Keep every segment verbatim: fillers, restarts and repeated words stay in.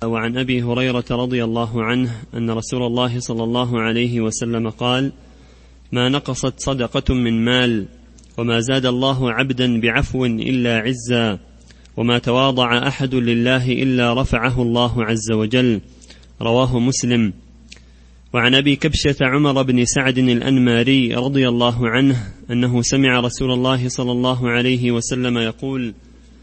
وعن أبي هريرة رضي الله عنه أن رسول الله صلى الله عليه وسلم قال: ما نقصت صدقة من مال، وما زاد الله عبدا بعفو إلا عزا، وما تواضع أحد لله إلا رفعه الله عز وجل. رواه مسلم. وعن أبي كبشة عمر بن سعد الأنماري رضي الله عنه أنه سمع رسول الله صلى الله عليه وسلم يقول: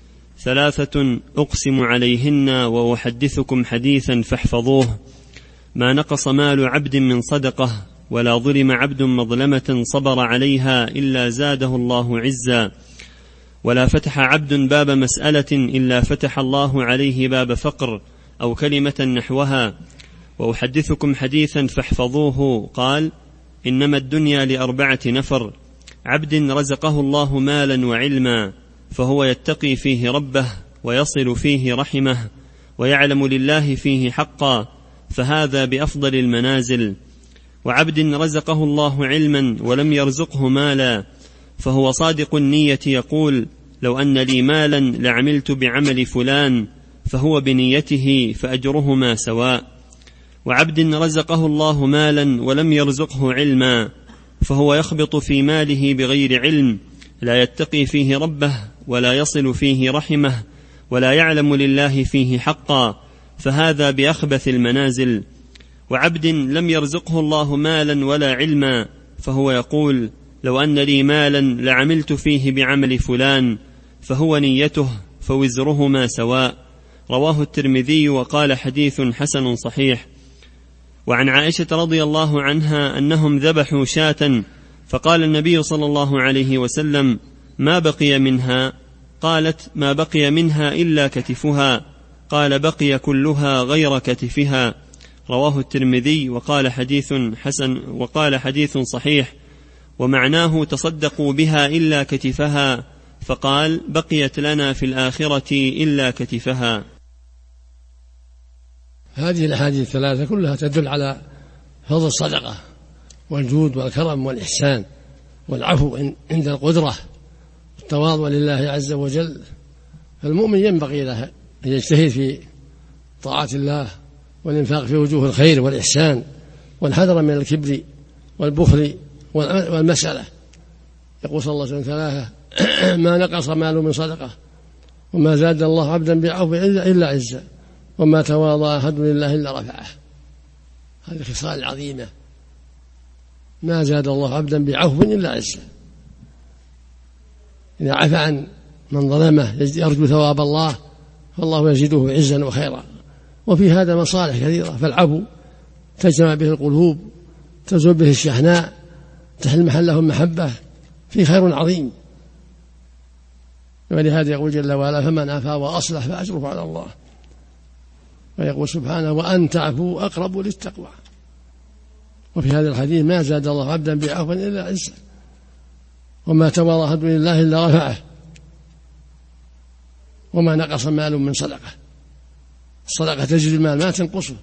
ثلاثة أقسم عليهن وأحدثكم حديثا فاحفظوه: ما نقص مال عبد من صدقة، ولا ظلم عبد مظلمة صبر عليها إلا زاده الله عزا، ولا فتح عبد باب مسألة إلا فتح الله عليه باب فقر أو كلمة نحوها. وأحدثكم حديثا فاحفظوه. قال: إنما الدنيا لأربعة نفر: عبد رزقه الله مالا وعلما، فهو يتقي فيه ربه ويصل فيه رحمه ويعلم لله فيه حقا، فهذا بأفضل المنازل. وعبد رزقه الله علما ولم يرزقه مالا، فهو صادق النية يقول: لو أن لي مالا لعملت بعمل فلان، فهو بنيته فأجرهما سواء. وعبد رزقه الله مالا ولم يرزقه علما، فهو يخبط في ماله بغير علم، لا يتقي فيه ربه ولا يصل فيه رحمه ولا يعلم لله فيه حقا، فهذا بأخبث المنازل. وعبد لم يرزقه الله مالا ولا علما، فهو يقول: لو أن لي مالا لعملت فيه بعمل فلان، فهو نيته فوزرهما سواء. رواه الترمذي وقال: حديث حسن صحيح. وعن عائشة رضي الله عنها أنهم ذبحوا شاة، فقال النبي صلى الله عليه وسلم: ما بقي منها؟ قالت: ما بقي منها إلا كتفها. قال: بقي كلها غير كتفها. رواه الترمذي وقال حديث حسن وقال حديث صحيح. ومعناه: تصدقوا بها إلا كتفها، فقال: بقيت لنا في الآخرة إلا كتفها. هذه الأحاديث الثلاثة كلها تدل على فضل الصدقة والجود والكرم والإحسان والعفو عند القدرة والتواضع لله عز وجل. فالمؤمن ينبغي له أن يجتهد في طاعة الله والإنفاق في وجوه الخير والإحسان، والحذر من الكبر والبخل والمسألة. يقول صلى الله عليه وسلم ثلاثة: ما نقص مال من صدقة، وما زاد الله عبدا بعفو إلا عزا، وما تواضع أحد لله إلا رفعه. هذه الخصال العظيمة: ما زاد الله عبدا بعفو إلا عزا. إذا عفى عن من ظلمه يرجو ثواب الله، فالله يزيده عزا وخيرا. وفي هذا مصالح كثيرة، فالعفو تجمع به القلوب، تزول به الشحناء، تحل محله المحبة، في خير عظيم. ولهذا يقول جل وعلا: فمن عفا وأصلح فأجره على الله. ويقول سبحانه: وأن تعفوا أقرب للتقوى. وفي هذا الحديث: ما زاد الله عبدا بعفو إلا عزا، وما تواضع أحد لله إلا رفعه، وما نقص مال من صدقة. الصدقة تزيد المال ما تنقصه.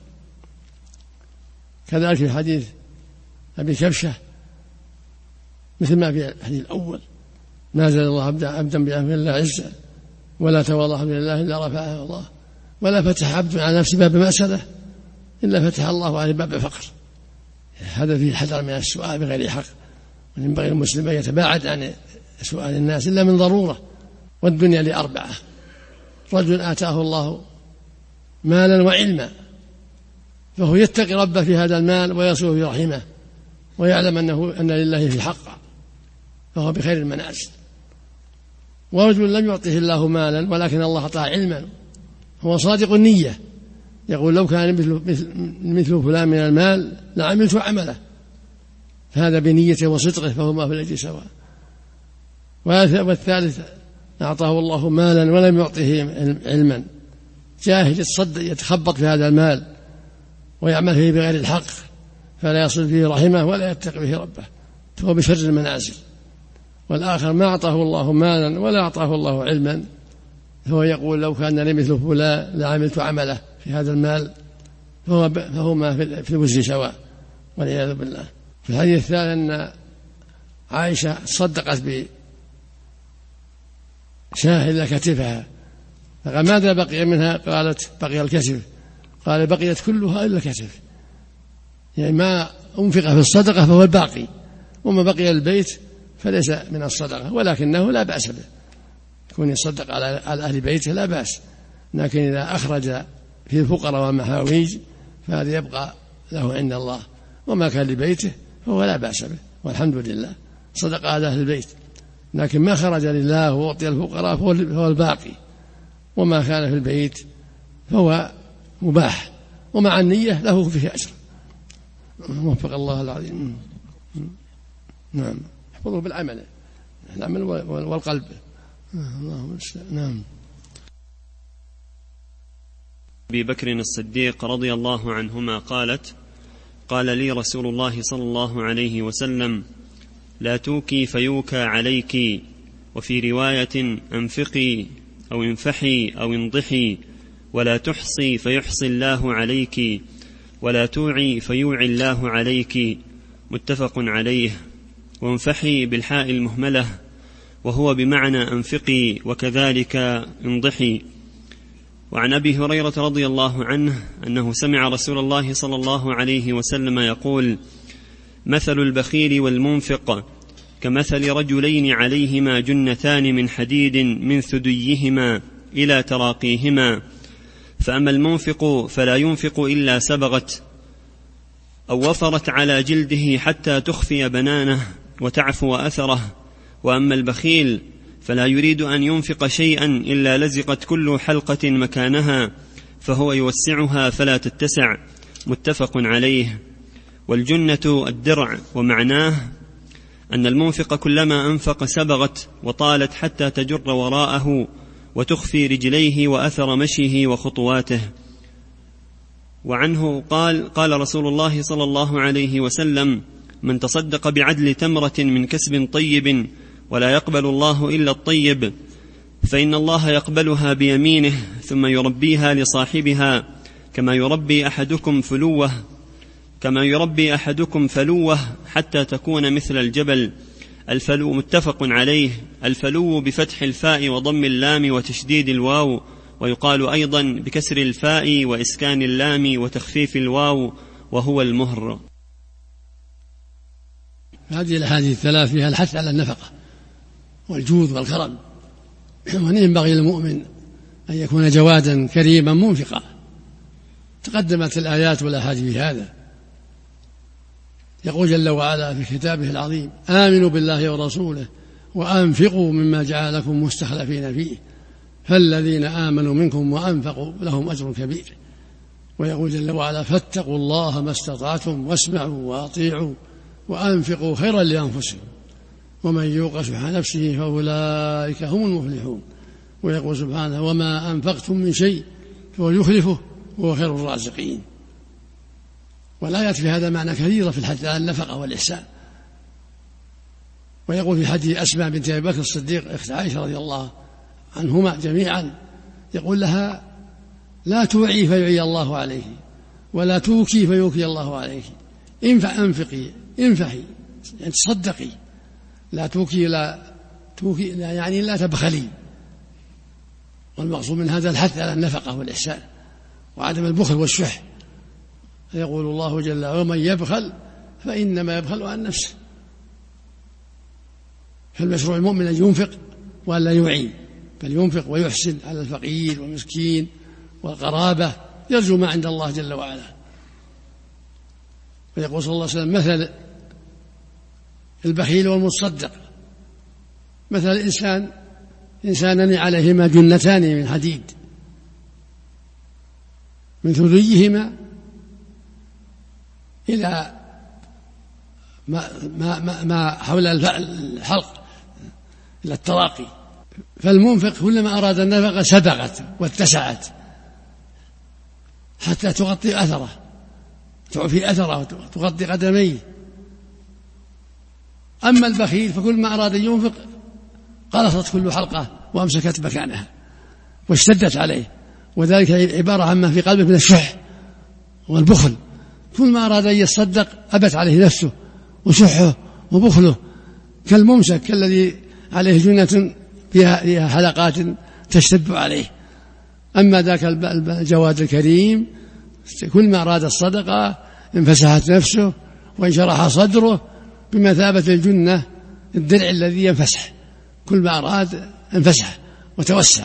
كذلك في حديث أبي كبشة مثل ما في الحديث الأول: ما زاد الله عبدا بعفو إلا عزا، ولا تواضع أحد لله إلا رفعه الله، ولا فتح عبد على نفسه باب مسألة إلا فتح الله عليه باب فقر. هذا فيه الحذر من السؤال بغير حق، وينبغي المسلم أن يتباعد عن سؤال الناس إلا من ضرورة. والدنيا لأربعة: رجل آتاه الله مالا وعلما، فهو يتقي ربه في هذا المال ويصل في رحمه، ويعلم أنه أن لله في حقا، فهو بخير المنازل. ورجل لم يعطه الله مالا ولكن الله أعطاه علما، هو صادق النية، يقول: لو كان مثل, مثل, مثل فلان من المال لعملت عمله، فهذا بنيته وصدقه، فهما في الأجر سواء. والثالث: أعطاه الله مالا ولم يعطه علما، جاهل يتصدق يتخبط في هذا المال ويعمل فيه بغير الحق، فلا يصل فيه رحمه ولا يتقي فيه ربه، فهو بشر المنازل. والآخر: ما أعطاه الله مالا ولا أعطاه الله علما، فهو يقول: لو كان لي مثل فلان لعملت عمله في هذا المال، فهو فهما في الوزر سواء، والعياذ بالله. في الحديث الثالث أن عائشة صدقت بشاة إلى كتفها، فقال: ماذا بقي منها؟ قالت: بقي الكتف. قال بقيت كلها إلا الكتف، يعني ما أنفق في الصدقة فهو الباقي، وما بقي البيت فليس من الصدقة، ولكنه لا بأس به، يكون يصدق على أهل بيته لا بأس، لكن إذا أخرج في الفقراء والمحاويج فهذا يبقى له عند الله، وما كان لبيته فهو لا بأس به، والحمد لله صدق على أهل البيت، لكن ما خرج لله وأعطي الفقراء فهو الباقي، وما كان في البيت فهو مباح، ومع النية له فيه أجر. وفق الله العظيم. نعم، احفظه بالعمل، العمل والقلب. اللهم نعم. أبي بكر الصديق رضي الله عنهما قالت: قال لي رسول الله صلى الله عليه وسلم: لا توكي فيوكى عليك، وفي رواية: أنفقي أو انفحي أو انضحي، ولا تحصي فيحصي الله عليك، ولا توعي فيوعي الله عليك، متفق عليه. وانفحي بالحاء المهملة، وهو بمعنى أنفقي، وكذلك انضحي. وعن أبي هريرة رضي الله عنه أنه سمع رسول الله صلى الله عليه وسلم يقول: مثل البخيل والمنفق كمثل رجلين عليهما جنتان من حديد من ثديهما إلى تراقيهما، فأما المنفق فلا ينفق إلا سبغت أو وفرت على جلده حتى تخفي بنانه وتعفو أثره، وأما البخيل فلا يريد أن ينفق شيئا إلا لزقت كل حلقة مكانها، فهو يوسعها فلا تتسع، متفق عليه. والجنة الدرع، ومعناه أن المنفق كلما أنفق سبغت وطالت حتى تجر وراءه وتخفي رجليه وأثر مشيه وخطواته. وعنه قال: قال رسول الله صلى الله عليه وسلم: من تصدق بعدل تمرة من كسب طيب ولا يقبل الله إلا الطيب، فإن الله يقبلها بيمينه ثم يربيها لصاحبها كما يربي أحدكم فلوه كما يربي أحدكم فلوه حتى تكون مثل الجبل. الفلو، متفق عليه. الفلو بفتح الفاء وضم اللام وتشديد الواو، ويقال أيضا بكسر الفاء وإسكان اللام وتخفيف الواو، وهو المهر. هذه الأحاديث الثلاث فيها الحث على النفقة والجود والكرم، وأن ينبغي للمؤمن أن يكون جوادا كريما منفقا. تقدمت الآيات والأحاديث هذا. يقول جل وعلا في كتابه العظيم: آمنوا بالله ورسوله وأنفقوا مما جعلكم مستخلفين فيه، فالذين آمنوا منكم وأنفقوا لهم أجر كبير. ويقول جل وعلا: فاتقوا الله ما استطعتم واسمعوا وأطيعوا وأنفقوا خيرا لأنفسهم ومن يوق شح نفسه فأولئك هم المفلحون. ويقول سبحانه: وما أنفقتم من شيء فهو يخلفه وهو خير الرازقين. والآيات في هذا معنى كثيرة في الحث على النفقة والإحسان. ويقول في حديث أسماء بنت أبي بكر الصديق أخت عائشة رضي الله عنهما جميعا، يقول لها: لا توعي فيعي الله عليه، ولا توكي فيوكي الله عليه، انفع أنفقي انفحي، يعني تصدقي، لا توكي لا توكي لا يعني لا تبخلي. والمقصود من هذا الحث على النفقة والإحسان وعدم البخل والشح. يقول الله جل وعلا: ومن يبخل فإنما يبخل عن نفسه. فالمشروع المؤمن أن ينفق ولا يوعي، بل ينفق ويحسن على الفقير والمسكين والقرابة، يرجو ما عند الله جل وعلا. ويقول صلى الله عليه وسلم: مثل البخيل والمتصدق مثل الإنسان إنسانان عليهما جنتان من حديد من ثديهما إلى ما, ما, ما, ما حول الحلق إلى التراقي. فالمنفق كلما أراد النفقة سبغت واتسعت حتى تغطي أثره، تعفي أثره وتغطي قدميه. أما البخيل فكل ما أراد أن ينفق قلصت كل حلقة وأمسكت مكانها واشتدت عليه، وذلك عبارة عما في قلبه من الشح والبخل. كل ما أراد أن يتصدق أبت عليه نفسه وشحه وبخله، كالممسك كالذي عليه جنة فيها حلقات تشتد عليه. أما ذاك الجواد الكريم كل ما أراد الصدقة انفسحت نفسه وانشرح صدره بمثابة الجنة الدرع الذي ينفسح، كل ما أراد انفسح وتوسع.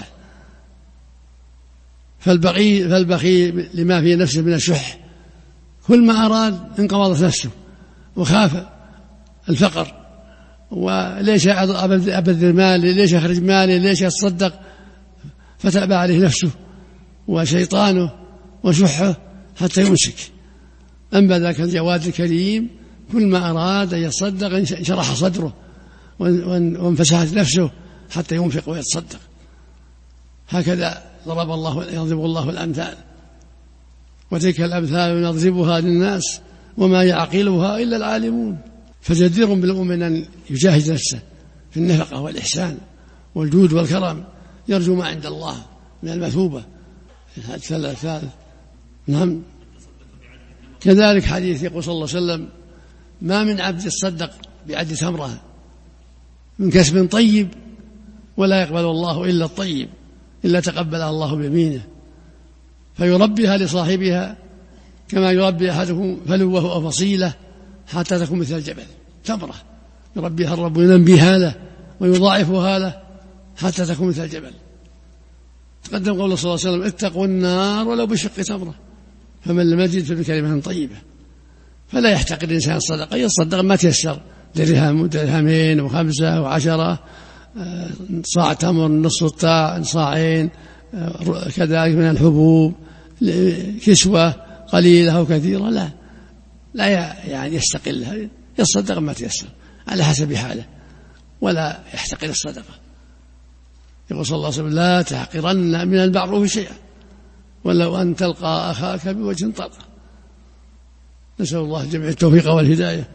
فالبقي فالبخي لما في نفسه من الشح كل ما أراد انقبضت نفسه وخاف الفقر، وليش أبذل مالي، ليش أخرج مالي، ليش أتصدق، فتأبى عليه نفسه وشيطانه وشحه حتى يمسك. أما ذاك الجواد الكريم كل ما أراد أن يتصدق انشرح صدره وانفسحت نفسه حتى ينفق ويتصدق. هكذا ضرب الله يضرب الله الأمثال، وتلك الأمثال نضربها للناس وما يعقلها إلا العالمون. فجدير بالمؤمن أن يجاهد نفسه في النفقة والإحسان والجود والكرم، يرجو ما عند الله من المثوبة. الثالث نعم. كذلك حديث يقول صلى الله عليه وسلم: ما من عبد يتصدق بعد تمرة من كسب طيب ولا يقبل الله إلا الطيب إلا تقبلها الله بيمينه فيربيها لصاحبها كما يربي أحدكم فلوه أو فصيلة حتى تكون مثل الجبل. تمرة يربيها الرب وينبيها له ويضاعفها له حتى تكون مثل الجبل. تقدم قول صلى الله عليه وسلم: اتقوا النار ولو بشق تمرة، فمن لم يجد فبكلمة طيبة. فلا يحتقر الإنسان الصدقة، يصدق ما تيسر، درهم ودرهمين وخمسة وعشرة، صاع تمر، نصف الطاع، صاعين، كذلك من الحبوب، كسوة قليلة أو كثيرة، لا لا يعني يستقلها، يصدق ما تيسر على حسب حاله ولا يحتقر الصدقة. يقول صلى الله عليه وسلم: لا تحقرن من المعروف شيئا ولو أن تلقى أخاك بوجه طلقة. نسأل الله جميع التوفيق والهداية.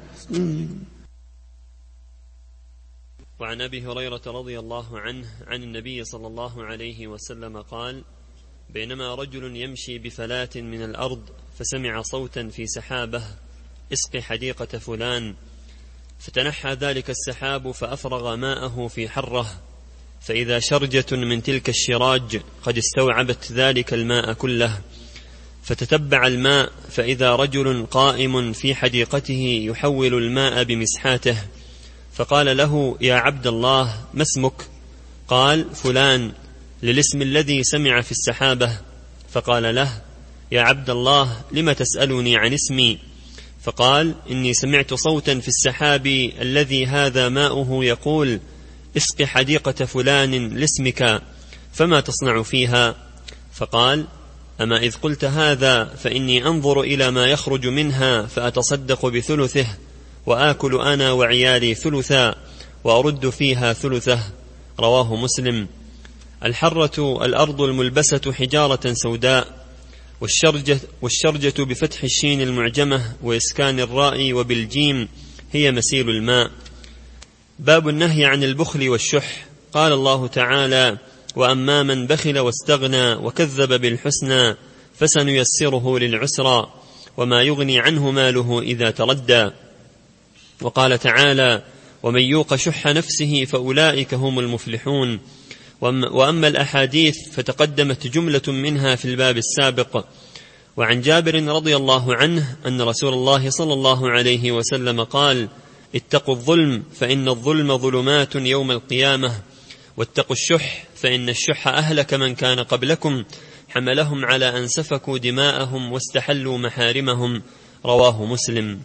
وعن أبي هريرة رضي الله عنه عن النبي صلى الله عليه وسلم قال: بينما رجل يمشي بفلاة من الأرض فسمع صوتا في سحابه: اسق حديقة فلان، فتنحى ذلك السحاب فأفرغ ماءه في حره، فإذا شرجة من تلك الشراج قد استوعبت ذلك الماء كله، فتتبع الماء فإذا رجل قائم في حديقته يحول الماء بمسحاته، فقال له: يا عبد الله، ما اسمك؟ قال: فلان، للاسم الذي سمع في السحابة. فقال له: يا عبد الله، لم تسألني عن اسمي؟ فقال: إني سمعت صوتا في السحاب الذي هذا ماؤه يقول: اسق حديقة فلان لاسمك، فما تصنع فيها؟ فقال: أما إذ قلت هذا فإني أنظر إلى ما يخرج منها فأتصدق بثلثه، وآكل أنا وعيالي ثلثا، وأرد فيها ثلثه. رواه مسلم. الحرة الأرض الملبسة حجارة سوداء، والشرجة, والشرجة بفتح الشين المعجمة وإسكان الراء وبالجيم هي مسيل الماء. باب النهي عن البخل والشح. قال الله تعالى: وأما من بخل واستغنى وكذب بالحسنى فسنيسره للعسرى، وما يغني عنه ماله إذا تردى. وقال تعالى: ومن يوق شح نفسه فأولئك هم المفلحون. وأما الأحاديث فتقدمت جملة منها في الباب السابق. وعن جابر رضي الله عنه أن رسول الله صلى الله عليه وسلم قال: اتقوا الظلم فإن الظلم ظلمات يوم القيامة، واتقوا الشح فإن الشح أهلك من كان قبلكم، حملهم على أن سفكوا دماءهم واستحلوا محارمهم. رواه مسلم.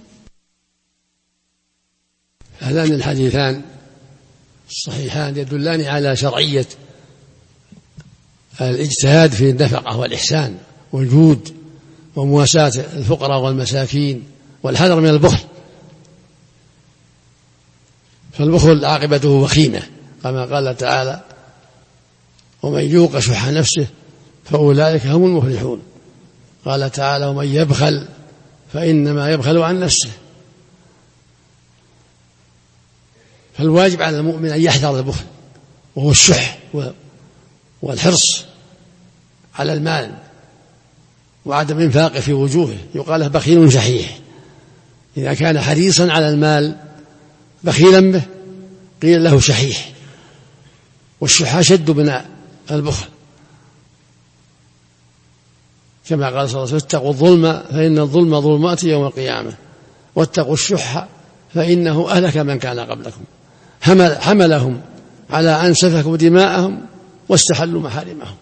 هذان الحديثان الصحيحان يدلان على شرعية الاجتهاد في النفقة والإحسان والجود ومواساة الفقراء والمساكين والحذر من البخل، فالبخل عاقبته وخيمة كما قال تعالى: ومن يوق شح نفسه فأولئك هم المفلحون. قال تعالى: ومن يبخل فإنما يبخل عن نفسه. فالواجب على المؤمن أن يحذر البخل وهو الشح والحرص على المال وعدم إنفاقه في وجوهه. يقال له بخيل شحيح. إذا كان حريصا على المال بخيلا به قيل له شحيح، والشح أشد من البخل. كما قال صلى الله عليه وسلم: اتقوا الظلم فإن الظلم ظلمات يوم القيامة، واتقوا الشح فإنه أهلك من كان قبلكم، حمل حملهم على أن سفكوا دماءهم واستحلوا محارمهم.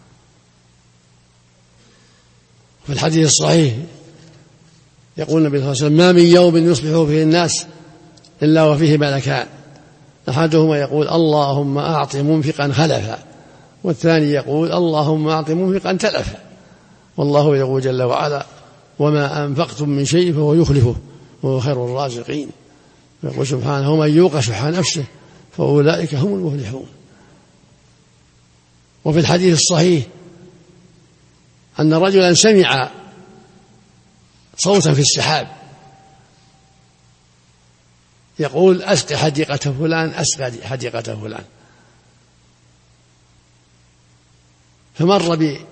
في الحديث الصحيح يقول النبي صلى الله عليه وسلم: ما من يوم يصبح فيه الناس إلا وفيه ملكان، أحدهما يقول: اللهم أعط منفقا خلفا، والثاني يقول: اللهم أعط منفقا تلفا. والله يقول جل وعلا: وما أنفقتم من شيء فهو يخلفه وهو خير الرازقين. يقول سبحانه: ومن يوق شح نفسه فأولئك هم المفلحون. وفي الحديث الصحيح أن رجلا سمع صوتا في السحاب يقول: أسق حديقة فلان، أسق حديقة فلان. فمر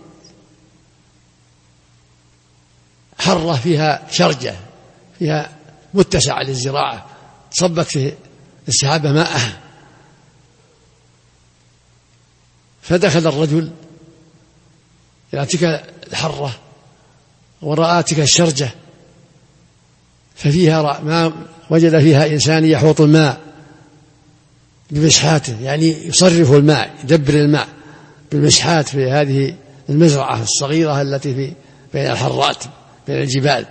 بحرة فيها شرجة فيها متسع للزراعة، صبت في السحابة ماءها، فدخل الرجل إلى تلك الحرة ورأى تلك الشرجة، ففيها ما وجد فيها إنسان يحوط الماء بمسحاته، يعني يصرف الماء، يدبر الماء بالمسحات في هذه المزرعة الصغيرة التي في بين الحرات بين الجبال.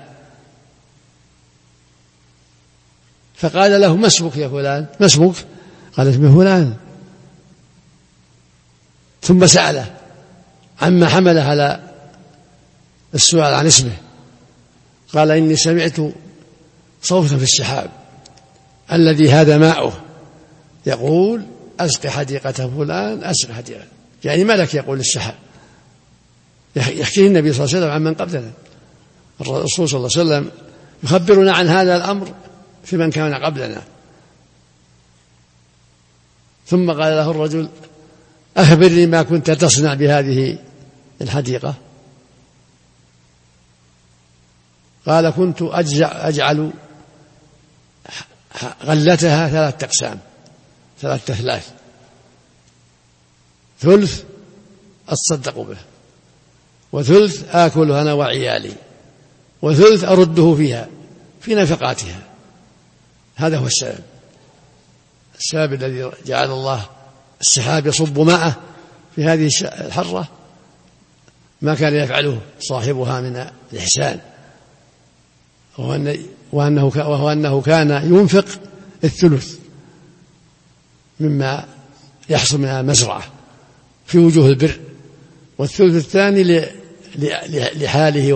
فقال له: ما اسمك يا فلان؟ ما اسمك؟ قال: اسمي فلان. ثم سأله عما حمله على السؤال عن اسمه، قال: إني سمعت صوتا في السحاب الذي هذا ماؤه يقول: أسق حديقة فلان، أسق حديقة، يعني ملك يقول السحاب. يحكيه النبي صلى الله عليه وسلم عن من قبلنا. الرسول صلى الله عليه وسلم يخبرنا عن هذا الأمر في من كان قبلنا. ثم قال له الرجل: أخبرني ما كنت تصنع بهذه الحديقة؟ قال: كنت أجعل غلتها ثلاثة أقسام، ثلاثة أثلاث، ثلث أتصدق به، وثلث آكله أنا وعيالي، وثلث أرده فيها في نفقاتها. هذا هو السبب، السبب الذي جعل الله السحاب يصب ماءه في هذه الحرة ما كان يفعله صاحبها من الإحسان، وأنه, وهو أنه كان ينفق الثلث مما يحصل من المزرعة في وجوه البر، والثلث الثاني لحاله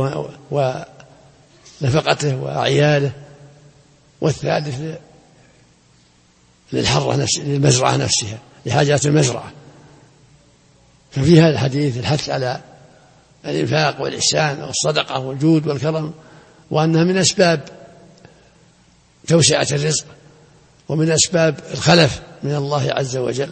ونفقته وعياله، والثالث للحرة نفسها، للمزرعة نفسها، لحاجات المزرعة. ففي هذا الحديث الحث على الإنفاق والإحسان والصدقة والجود والكرم، وأنها من أسباب توسعة الرزق ومن أسباب الخلف من الله عز وجل.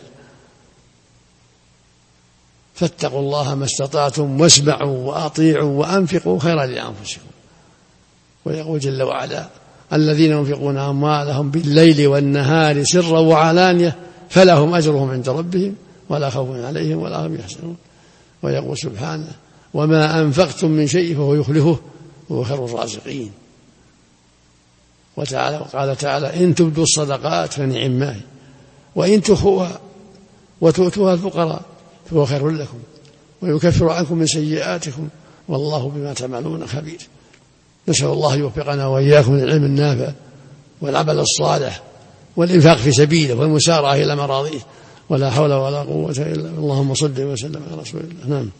فاتقوا الله ما استطعتم واسمعوا وأطيعوا وأنفقوا خيرا لأنفسكم. ويقول جل وعلا: الذين ينفقون أموالهم بالليل والنهار سرا وعلانية فلهم أجرهم عند ربهم ولا خوف عليهم ولا هم يحزنون. ويقول سبحانه: وما أنفقتم من شيء فهو يخلفه وهو خير الرازقين. وتعالى وقال تعالى: إن تبدوا الصدقات فنعم هي، وإن تخفوها وتؤتوها الفقراء فهو خير لكم ويكفر عنكم من سيئاتكم والله بما تعملون خبير. نسأل الله يوفقنا وإياكم للعلم النافع والعمل الصالح والإنفاق في سبيله والمسارعة إلى مراضيه، ولا حول ولا قوة إلا بالله. اللهم صل وسلم على رسول الله. نعم.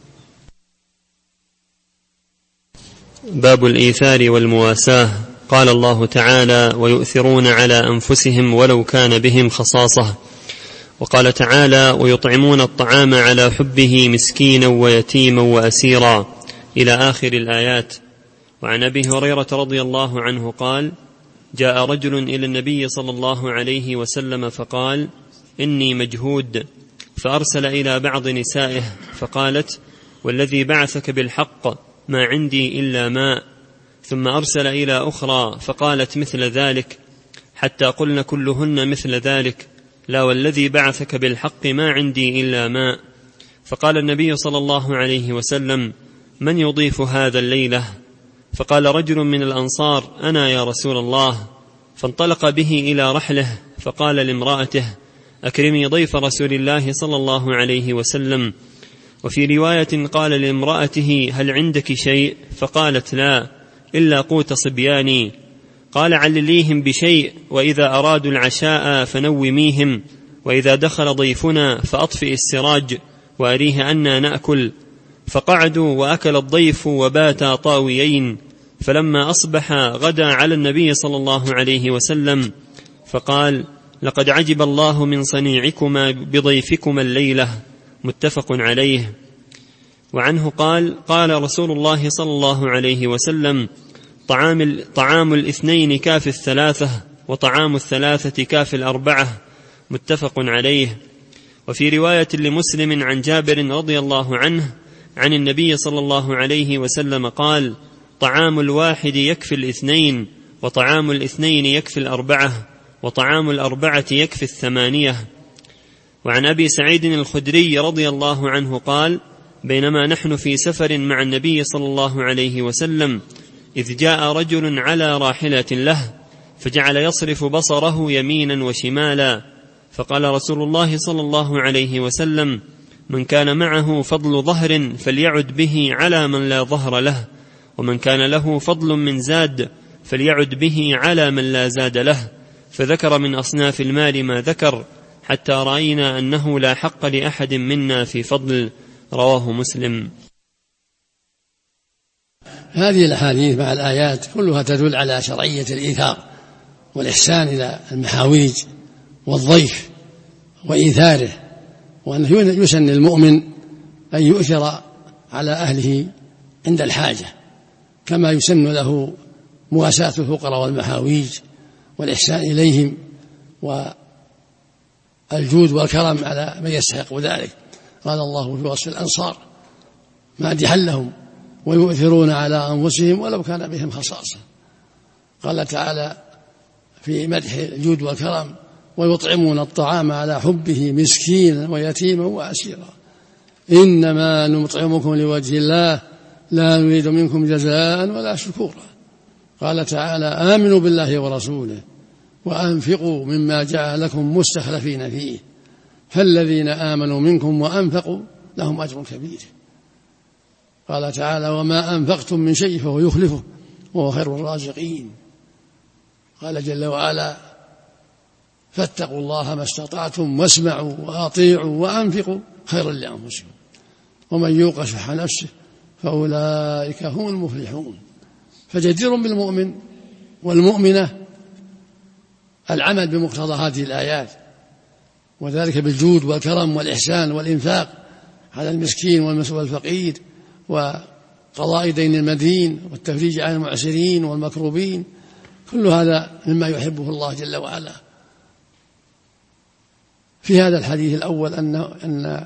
باب الإيثار والمواساة. قال الله تعالى: ويؤثرون على أنفسهم ولو كان بهم خصاصة. وقال تعالى: ويطعمون الطعام على حبه مسكينا ويتيما وأسيرا، إلى آخر الآيات. وعن أبي هريرة رضي الله عنه قال: جاء رجل إلى النبي صلى الله عليه وسلم فقال: إني مجهود، فأرسل إلى بعض نسائه فقالت: والذي بعثك بالحق ما عندي إلا ماء. ثم أرسل إلى أخرى فقالت مثل ذلك، حتى قلن كلهن مثل ذلك: لا والذي بعثك بالحق ما عندي إلا ماء. فقال النبي صلى الله عليه وسلم: من يضيف هذا الليلة؟ فقال رجل من الأنصار: أنا يا رسول الله. فانطلق به إلى رحله فقال لامرأته: أكرمي ضيف رسول الله صلى الله عليه وسلم. وفي رواية قال لامرأته: هل عندك شيء؟ فقالت: لا، إلا قوت صبياني. قال: علليهم بشيء، وإذا أرادوا العشاء فنوميهم، وإذا دخل ضيفنا فأطفئ السراج وأريه أنا نأكل. فقعدوا وأكل الضيف وباتا طاويين. فلما أصبح غدا على النبي صلى الله عليه وسلم فقال: لقد عجب الله من صنيعكما بضيفكما الليلة. متفق عليه. وعنه قال: قال رسول الله صلى الله عليه وسلم: طعام, طعام الاثنين كاف الثلاثة، وطعام الثلاثة كاف الأربعة. متفق عليه. وفي رواية لمسلم عن جابر رضي الله عنه عن النبي صلى الله عليه وسلم قال: طعام الواحد يكفي الاثنين، وطعام الاثنين يكفي الأربعة، وطعام الأربعة يكفي الثمانية. وعن أبي سعيد الخدري رضي الله عنه قال: بينما نحن في سفر مع النبي صلى الله عليه وسلم إذ جاء رجل على راحلة له فجعل يصرف بصره يمينا وشمالا، فقال رسول الله صلى الله عليه وسلم: من كان معه فضل ظهر فليعد به على من لا ظهر له، ومن كان له فضل من زاد فليعد به على من لا زاد له. فذكر من أصناف المال ما ذكر، حتى رأينا أنه لا حق لأحد منا في فضل. رواه مسلم. هذه الأحاديث مع الآيات كلها تدل على شرعية الإيثار والإحسان إلى المحاويج والضيف وإيثاره، وأنه يسن المؤمن أن يؤثر على أهله عند الحاجة، كما يسن له مواساة الفقراء والمحاويج والإحسان إليهم والجود والكرم على من يستحق ذلك. قال الله في وصف الأنصار مادحا لهم: ويؤثرون على أنفسهم ولو كان بهم خصاصة. قال تعالى في مدح الجود والكرم: ويطعمون الطعام على حبه مسكينا ويتيما وأسيرا إنما نطعمكم لوجه الله لا نريد منكم جزاء ولا شكورا. قال تعالى: آمنوا بالله ورسوله وأنفقوا مما جعلكم مستخلفين فيه فالذين آمنوا منكم وأنفقوا لهم أجر كبير. قال تعالى: وما أنفقتم من شيء فهو يخلفه وهو خير الرازقين. قال جل وعلا: فاتقوا الله ما استطعتم واسمعوا وأطيعوا وأنفقوا خيرا لأنفسكم ومن يوق شح نفسه فأولئك هم المفلحون. فجدير بالمؤمن والمؤمنة العمل بمقتضى هذه الآيات، وذلك بالجود والكرم والإحسان والإنفاق على المسكين والفقير وقضاء دين المدين والتفريج عن المعسرين والمكروبين. كل هذا مما يحبه الله جل وعلا. في هذا الحديث الأول أن أن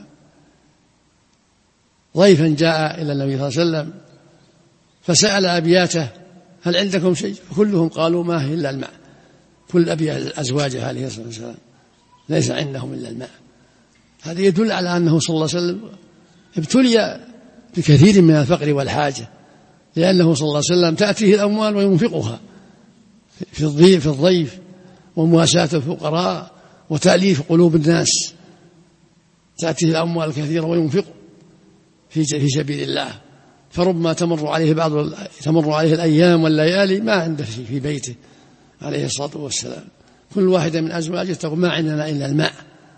ضيفا جاء إلى النبي صلى الله عليه وسلم فسأل أبياته: هل عندكم شيء؟ فكلهم قالوا: ما هي إلا الماء. كل أبيات أزواجه عليه الصلاة والسلام ليس عندهم إلا الماء. هذا يدل على أنه صلى الله عليه وسلم ابتلي بكثير من الفقر والحاجة، لأنه صلى الله عليه وسلم تأتيه الأموال وينفقها في الضيف, في الضيف ومواساة الفقراء وتأليف قلوب الناس. تأتيه الأموال كثيرة وينفق في في سبيل الله، فربما تمر عليه بعض تمر عليه الأيام والليالي ما عنده شيء في بيته عليه الصلاة والسلام. كل واحدة من أزواجه تقول: ما عندنا إلا الماء.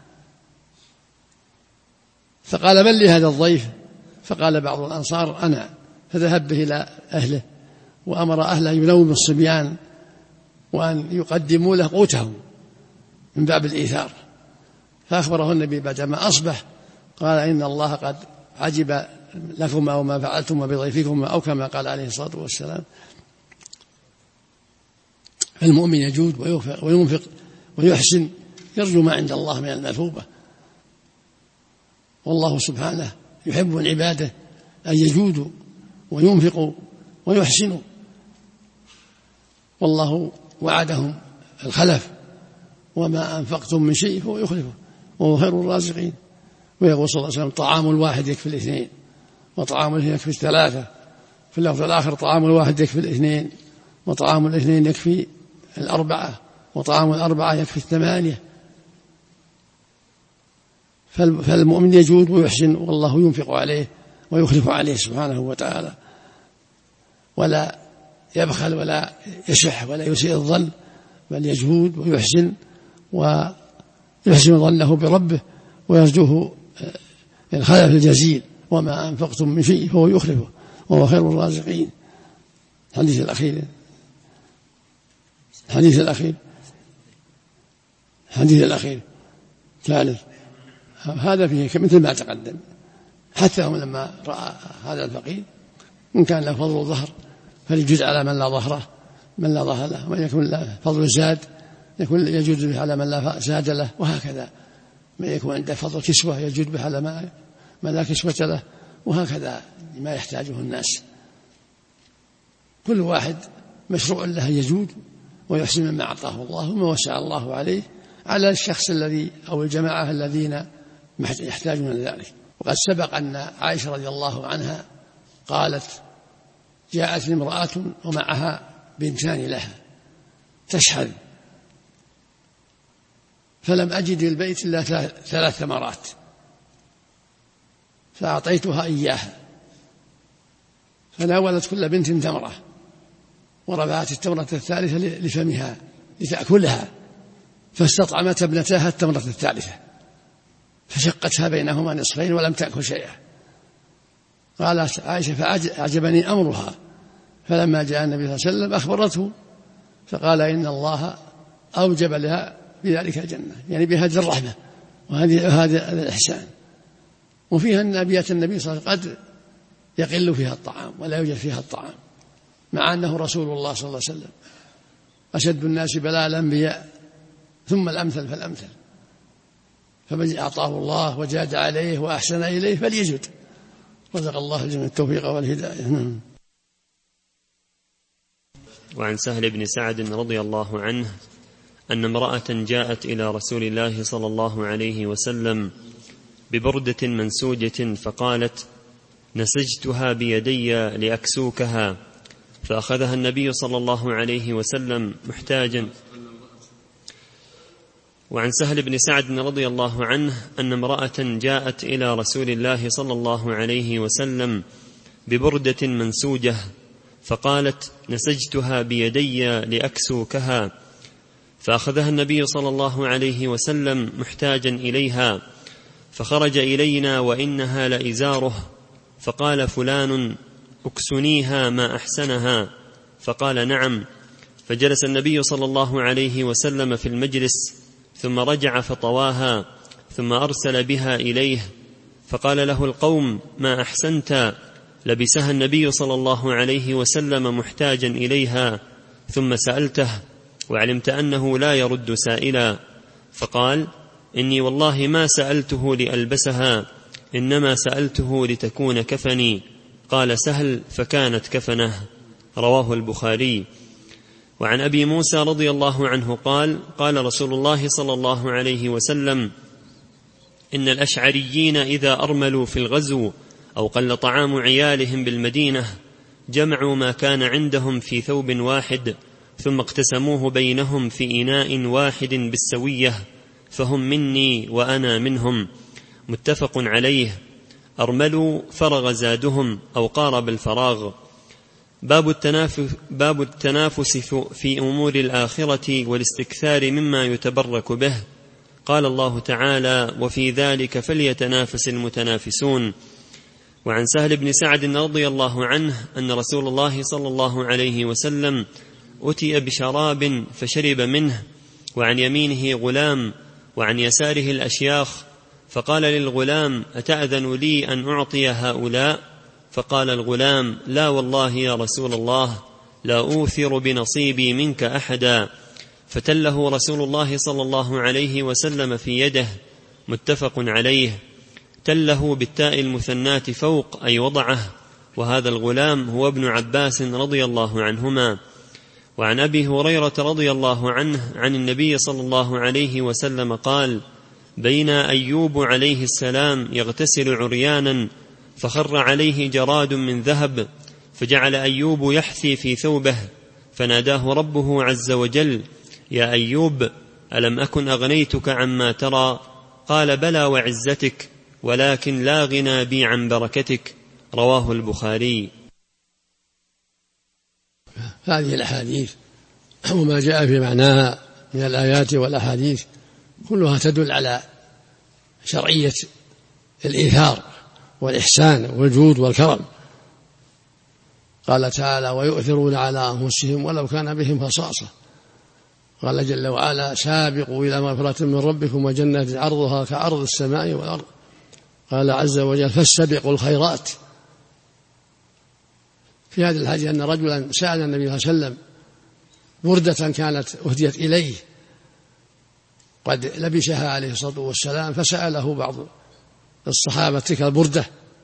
فقال: من لهذا الضيف؟ فقال بعض الأنصار: أنا. فذهب به إلى أهله وأمر أهله ينوم الصبيان وأن يقدموا له قوتهم من باب الإيثار. فأخبره النبي بعدما أصبح قال: إن الله قد عجب لكم أو ما فعلتم بضيفكم، أو كما قال عليه الصلاة والسلام. فالمؤمن يجود وينفق ويحسن يرجو ما عند الله من المثوبة، والله سبحانه يحب من عباده أن يجودوا وينفقوا ويحسنوا، والله وعدهم الخلف: وما أنفقتم من شيء فهو يخلفه وهو خير الرازقين. ويقول صلى الله عليه وسلم: طعام الواحد يكفي الاثنين، وطعام الاثنين يكفي الثلاثة. في اللفظ الآخر طعام الواحد يكفي الاثنين، وطعام الاثنين يكفي الأربعة، وطعام الأربعة يكفي الثمانية. فالمؤمن يجود ويحسن، والله ينفق عليه ويخلف عليه سبحانه وتعالى، ولا يبخل ولا يشح ولا يسيء الظن، بل يجود ويحسن ويحسن ظنه بربه ويرجوه الخلف الجزيل. وما أنفقتم من شيء فهو يخلفه وهو خير الرازقين. الحديث الأخير الحديث الأخير الحديث الأخير ثالث، هذا فيه مثل ما تقدم. حتى هم لما رأى هذا الفقير إن كان له فضل ظهر فليجوز على من لا ظهره من لا ظهر له، وإن يكون له فضل زاد يكون يجوز به على من لا زاد له، وهكذا. من يكون عنده فضل كسوة يجوز به على من لا كسوة له، وهكذا ما يحتاجه الناس. كل واحد مشروع له يجود ويحسن مما أعطاه الله وما وسع الله عليه على الشخص الذي أو الجماعة الذين يحتاجون ذلك. وقد سبق أن عائشة رضي الله عنها قالت: جاءت امرأة ومعها بنتان لها تشحذ، فلم أجد البيت إلا ثلاث ثمرات فأعطيتها إياها، فناولت كل بنت تمرة ورفعت التمرة الثالثة لفمها لتأكلها، فاستطعمت ابنتها التمرة الثالثة فشقتها بينهما نصفين ولم تأكل شيئا. قالت عائشة: فأعجبني أمرها، فلما جاء النبي صلى الله عليه وسلم أخبرته فقال: إن الله أوجب لها بذلك الجنة، يعني بهذه الرحمة وهذا الإحسان. وفيها أن أبيات النبي صلى الله عليه وسلم قد يقل فيها الطعام ولا يوجد فيها الطعام، مع أنه رسول الله صلى الله عليه وسلم أشد الناس بلاء الأنبياء ثم الأمثل فالأمثل، فمن أعطاه الله وجاد عليه وأحسن إليه فليجد. رزق الله الجميع التوفيق والهداية. وعن سهل بن سعد رضي الله عنه أن امرأة جاءت إلى رسول الله صلى الله عليه وسلم ببردة منسوجة فقالت: نسجتها بيدي لأكسوكها، فأخذها النبي صلى الله عليه وسلم محتاجا. وعن سهل بن سعد رضي الله عنه أن امرأة جاءت إلى رسول الله صلى الله عليه وسلم ببردة منسوجة فقالت: نسجتها بيدي لأكسوكها، فأخذها النبي صلى الله عليه وسلم محتاجا إليها، فخرج إلينا وإنها لإزاره، فقال فلان: أكسنيها ما أحسنها، فقال: نعم. فجلس النبي صلى الله عليه وسلم في المجلس، ثم رجع فطواها، ثم أرسل بها إليه، فقال له القوم: ما أحسنت؟ لبسها النبي صلى الله عليه وسلم محتاجا إليها، ثم سألته وعلمت أنه لا يرد سائلا، فقال: إني والله ما سألته لألبسها، إنما سألته لتكون كفني. قال سهل: فكانت كفنه. رواه البخاري. وعن أبي موسى رضي الله عنه قال: قال رسول الله صلى الله عليه وسلم: إن الأشعريين إذا أرملوا في الغزو أو قل طعام عيالهم بالمدينة جمعوا ما كان عندهم في ثوب واحد، ثم اقتسموه بينهم في إناء واحد بالسوية، فهم مني وأنا منهم. متفق عليه. أرملوا فرغ زادهم أو قارب الفراغ. باب التنافس, باب التنافس في أمور الآخرة والاستكثار مما يتبرك به. قال الله تعالى: وفي ذلك فليتنافس المتنافسون. وعن سهل بن سعد رضي الله عنه أن رسول الله صلى الله عليه وسلم أتي بشراب فشرب منه، وعن يمينه غلام وعن يساره الأشياخ، فقال للغلام: أتأذن لي أن أعطي هؤلاء؟ فقال الغلام: لا والله يا رسول الله، لا أوثر بنصيبي منك أحدا. فتله رسول الله صلى الله عليه وسلم في يده. متفق عليه. تله بالتاء المثنات فوق أي وضعه، وهذا الغلام هو ابن عباس رضي الله عنهما. وعن أبي هريرة رضي الله عنه عن النبي صلى الله عليه وسلم قال: بين أيوب عليه السلام يغتسل عريانا، فخر عليه جراد من ذهب، فجعل أيوب يحثي في ثوبه، فناداه ربه عز وجل: يا أيوب، ألم أكن أغنيتك عما ترى؟ قال: بلى وعزتك، ولكن لا غنى بي عن بركتك. رواه البخاري. هذه الأحاديث وما جاء في معناها من الآيات والأحاديث كلها تدل على شرعية الإيثار والإحسان والجود والكرم. قال تعالى: ويؤثرون على أنفسهم ولو كان بهم خصاصة. قال جل وعلا: سابقوا إلى مغفرة من ربكم وجنة عرضها كعرض السماء والأرض. قال عز وجل: فاستبقوا الخيرات. في هذه الحديث أن رجلا سأل النبي صلى الله عليه وسلم بردة كانت أهديت إليه قد لبسها عليه الصلاة والسلام، فسأله بعض الصحابة تلك البردة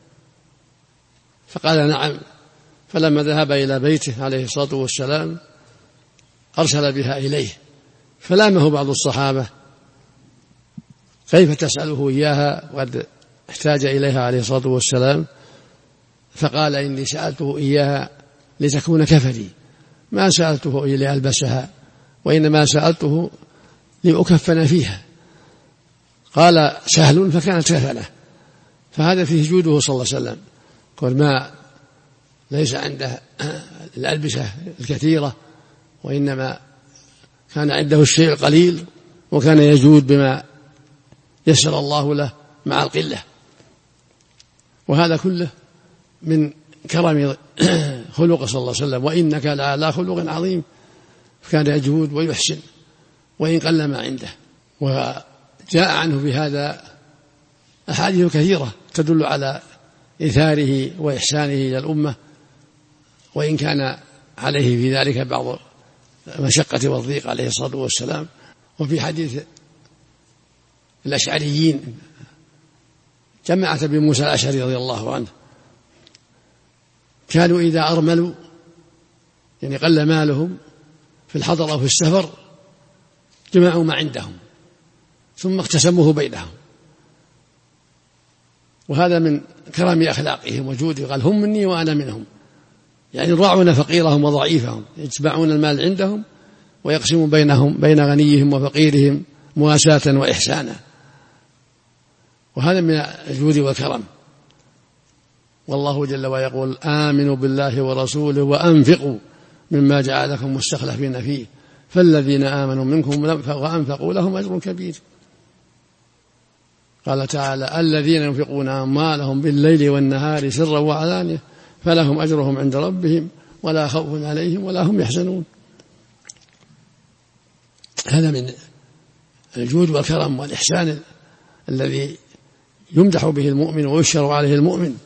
فقال: نعم. فلما ذهب إلى بيته عليه الصلاة والسلام أرسل بها إليه، فلامه بعض الصحابة: كيف تسأله إياها وقد احتاج إليها عليه الصلاة والسلام؟ فقال: إني سألته إياها لتكون كفني، ما سألته لألبسها، وإنما سألته لأكفن فيها. قال: سهل، فكانت كفنه. فهذا فيه جوده صلى الله عليه وسلم، قال ما ليس عنده الألبسة الكثيرة، وإنما كان عنده الشيء القليل، وكان يجود بما يسر الله له مع القلة. وهذا كله من كرم خلق صلى الله عليه وسلم: وإنك لعلى خلق عظيم. فكان يجود ويحسن وإن قل ما عنده. وجاء عنه بهذا أحاديث كثيرة تدل على إيثاره وإحسانه إلى الأمة، وإن كان عليه في ذلك بعض المشقة والضيق عليه الصلاة والسلام. وفي حديث الأشعريين جماعة أبي موسى الأشعري رضي الله عنه كانوا إذا أرملوا، يعني قل مالهم في الحضر أو في السفر، جمعوا ما عندهم ثم اقتسموه بينهم. وهذا من كرم أخلاقهم وجودهم. قال: هم مني وأنا منهم، يعني يراعون فقيرهم وضعيفهم، يتبعون المال عندهم ويقسمون بينهم بين غنيهم وفقيرهم مواساة وإحسانا. وهذا من الجود والكرم. والله جل وعلا يقول: آمنوا بالله ورسوله وأنفقوا مما جعلكم مستخلفين فيه فالذين آمنوا منكم وأنفقوا لهم أجر كبير. قال تعالى: الذين ينفقون أموالهم بالليل والنهار سرا وعلانية فلهم أجرهم عند ربهم ولا خوف عليهم ولا هم يحزنون. هذا من الجود والكرم والإحسان الذي يمدح به المؤمن ويشكر عليه المؤمن.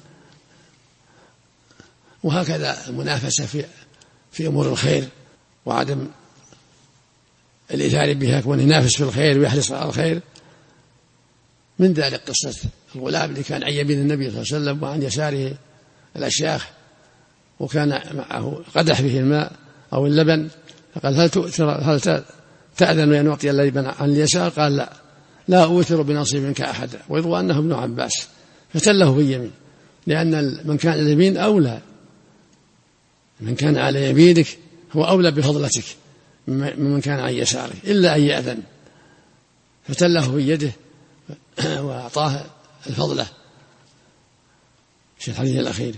وهكذا المنافسة في في أمور الخير وعدم الإثار بها، كون ينافس في الخير ويحرص على الخير. من ذلك قصة الغلام اللي كان عن يمين النبي صلى الله عليه وسلم وعن يساره الأشياخ، وكان معه قدح فيه الماء أو اللبن، فقال: هل تؤثر هل تأذن أن يعطي اللبن عن اليسار؟ قال: لا لا أوثر بنصيب منك أحدا. ويروى أنه ابن عباس، فتله باليمين، لأن من كان على اليمين أولى، من كان على يمينك هو أولى بفضلتك ممن كان عن يسارك إلا أن يأذن، فتله بيده وأعطاه الفضلة في الحديث الأخير.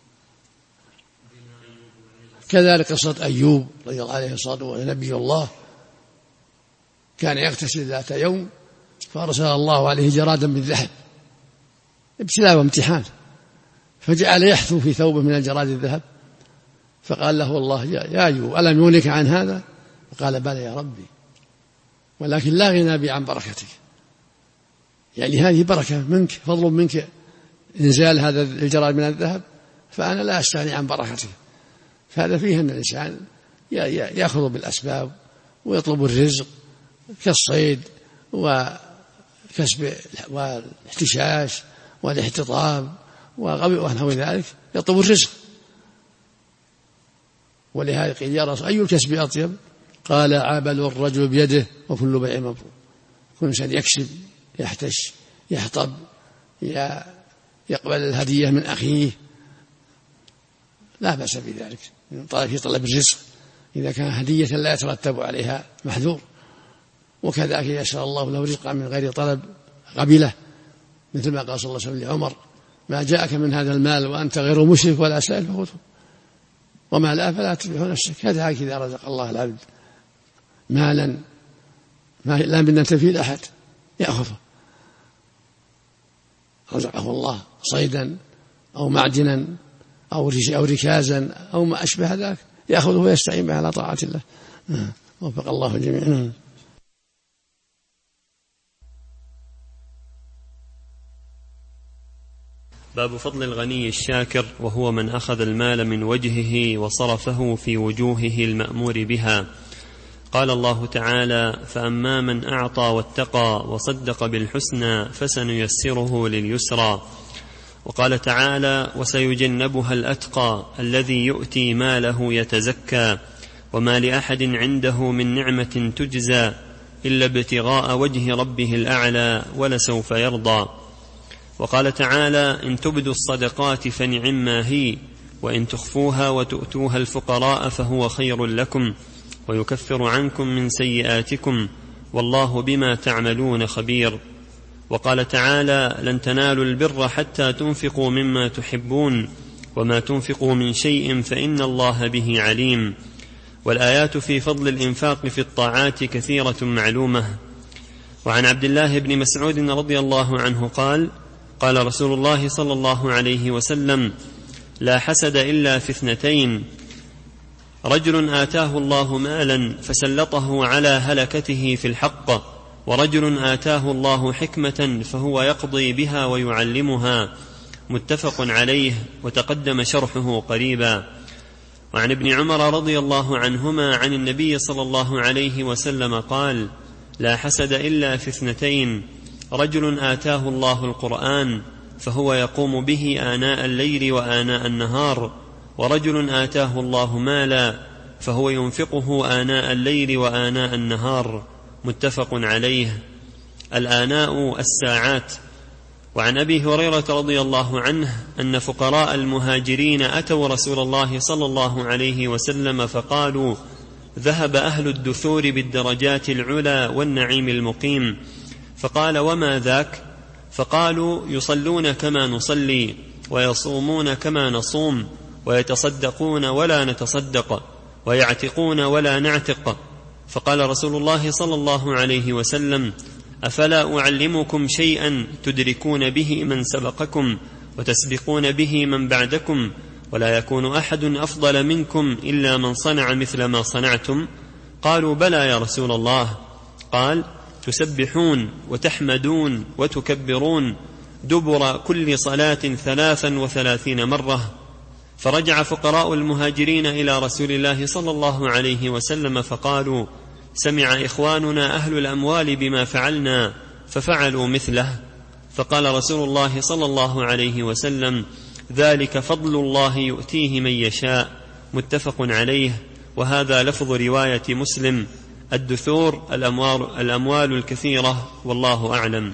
كذلك قصة أيوب رضي الله عليه الصلاة والسلام، نبي الله كان يغتسل ذات يوم فأرسل الله عليه جرادا من ذهب، ابتلاء وامتحان، فجعل يحثو في ثوبه من الجراد الذهب. فقال له الله: يا أيوب، ألم يغنك عن هذا؟ فقال: بلى يا ربي، ولكن لا غنى بي عن بركتك. يعني هذه بركة منك، فضل منك إنزال هذا الجراد من الذهب، فأنا لا أستغني عن بركتك. فهذا فيه أن الإنسان يأخذ بالأسباب ويطلب الرزق كالصيد وكسب والاحتشاش والاحتطاب ونحو ذلك، يطلب الرزق. ولهذا قيل: يا رسول أي الكسب أطيب؟ قال: عمل الرجل بيده وكل بيع مبرور. كل إنسان يكسب، يحتش، يحطب، يقبل الهدية من أخيه لا بأس بذلك في طلب الرزق إذا كان هدية لا يترتب عليها محذور. وكذلك يسأل الله له رزقا من غير طلب قبله، مثل ما قال صلى الله عليه وسلم لعمر: ما جاءك من هذا المال وأنت غير مشرك ولا سائل فخذه، وما لا فلا تتبعه نفسك. كذلك إذا رزق الله العبد مالا ما لا من تفيد أحد يأخذه، رزقه الله صيدا أو معدنا أو ركازا أو ما أشبه ذلك يأخذه ويستعين به على طاعة الله. وفق الله جميعا. باب فضل الغني الشاكر، وهو من أخذ المال من وجهه وصرفه في وجوهه المأمور بها. قال الله تعالى: فأما من أعطى واتقى وصدق بالحسنى فسنيسره لليسرى. وقال تعالى: وسيجنبها الأتقى الذي يؤتي ماله يتزكى وما لأحد عنده من نعمة تجزى إلا ابتغاء وجه ربه الأعلى ولسوف يرضى. وقال تعالى: إن تبدوا الصدقات فنعما هي وإن تخفوها وتؤتوها الفقراء فهو خير لكم ويكفر عنكم من سيئاتكم والله بما تعملون خبير. وقال تعالى: لن تنالوا البر حتى تنفقوا مما تحبون وما تنفقوا من شيء فإن الله به عليم. والآيات في فضل الإنفاق في الطاعات كثيرة معلومة. وعن عبد الله بن مسعود رضي الله عنه قال: قال رسول الله صلى الله عليه وسلم: لا حسد إلا في اثنتين: رجل آتاه الله مالا فسلطه على هلكته في الحق، ورجل آتاه الله حكمة فهو يقضي بها ويعلمها. متفق عليه، وتقدم شرحه قريبا. وعن ابن عمر رضي الله عنهما عن النبي صلى الله عليه وسلم قال: لا حسد إلا في اثنتين: رجل آتاه الله القرآن فهو يقوم به آناء الليل وآناء النهار، ورجل آتاه الله مالا فهو ينفقه آناء الليل وآناء النهار. متفق عليه. الآناء الساعات. وعن أبي هريرة رضي الله عنه أن فقراء المهاجرين أتوا رسول الله صلى الله عليه وسلم فقالوا: ذهب أهل الدثور بالدرجات العلى والنعيم المقيم. فقال: وما ذاك؟ فقالوا: يصلون كما نصلي ويصومون كما نصوم ويتصدقون ولا نتصدق ويعتقون ولا نعتق. فقال رسول الله صلى الله عليه وسلم: أفلا أعلمكم شيئا تدركون به من سبقكم وتسبقون به من بعدكم ولا يكون أحد أفضل منكم إلا من صنع مثل ما صنعتم؟ قالوا: بلى يا رسول الله. قال: تسبحون وتحمدون وتكبرون دبر كل صلاة ثلاثا وثلاثين مرة. فرجع فقراء المهاجرين إلى رسول الله صلى الله عليه وسلم فقالوا: سمع إخواننا أهل الأموال بما فعلنا ففعلوا مثله. فقال رسول الله صلى الله عليه وسلم: ذلك فضل الله يؤتيه من يشاء. متفق عليه. وهذا لفظ رواية مسلم: الدثور الأموال, الأموال الكثيرة، والله أعلم.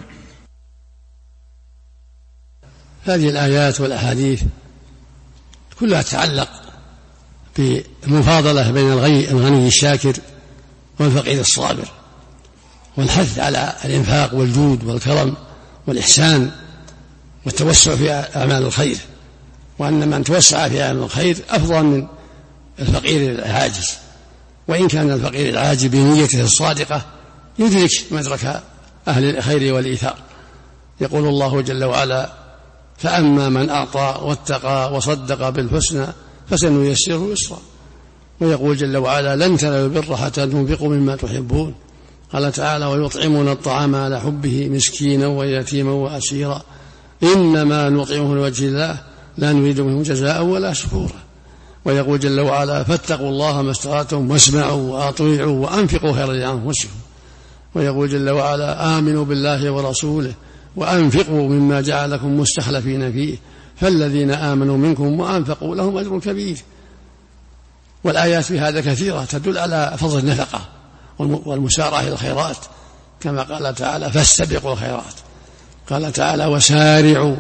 هذه الآيات والأحاديث كلها تتعلق بالمفاضلة بين الغني الشاكر والفقير الصابر، والحث على الإنفاق والجود والكرم والإحسان والتوسع في أعمال الخير، وأن من توسع في أعمال الخير أفضل من الفقير العاجز. وإن كان الفقير العاجز بنيته الصادقة يدرك مدرك أهل الخير والإيثار. يقول الله جل وعلا: فأما من أعطى واتقى وصدق بالحسنى فسنيسره يسرا. ويقول جل وعلا: لن تنالوا البر حتى تنفقوا مما تحبون. قال تعالى: ويطعمون الطعام على حبه مسكينا ويتيما وأسيرا إنما نطعمه لوجه الله لا نريد منهم جزاء ولا شكورا. ويقول جل وعلا: فاتقوا الله ما استطعتم واسمعوا وأطيعوا وأنفقوا خيرا لأنفسكم. ويقول جل وعلا: آمنوا بالله ورسوله وأنفقوا مما جعلكم مستخلفين فيه فالذين آمنوا منكم وأنفقوا لهم أجر كبير. والآيات في هذا كثيرة تدل على فضل النفقة والمسارعة إلى الخيرات، كما قال تعالى: فاستبقوا الخيرات. قال تعالى: وسارعوا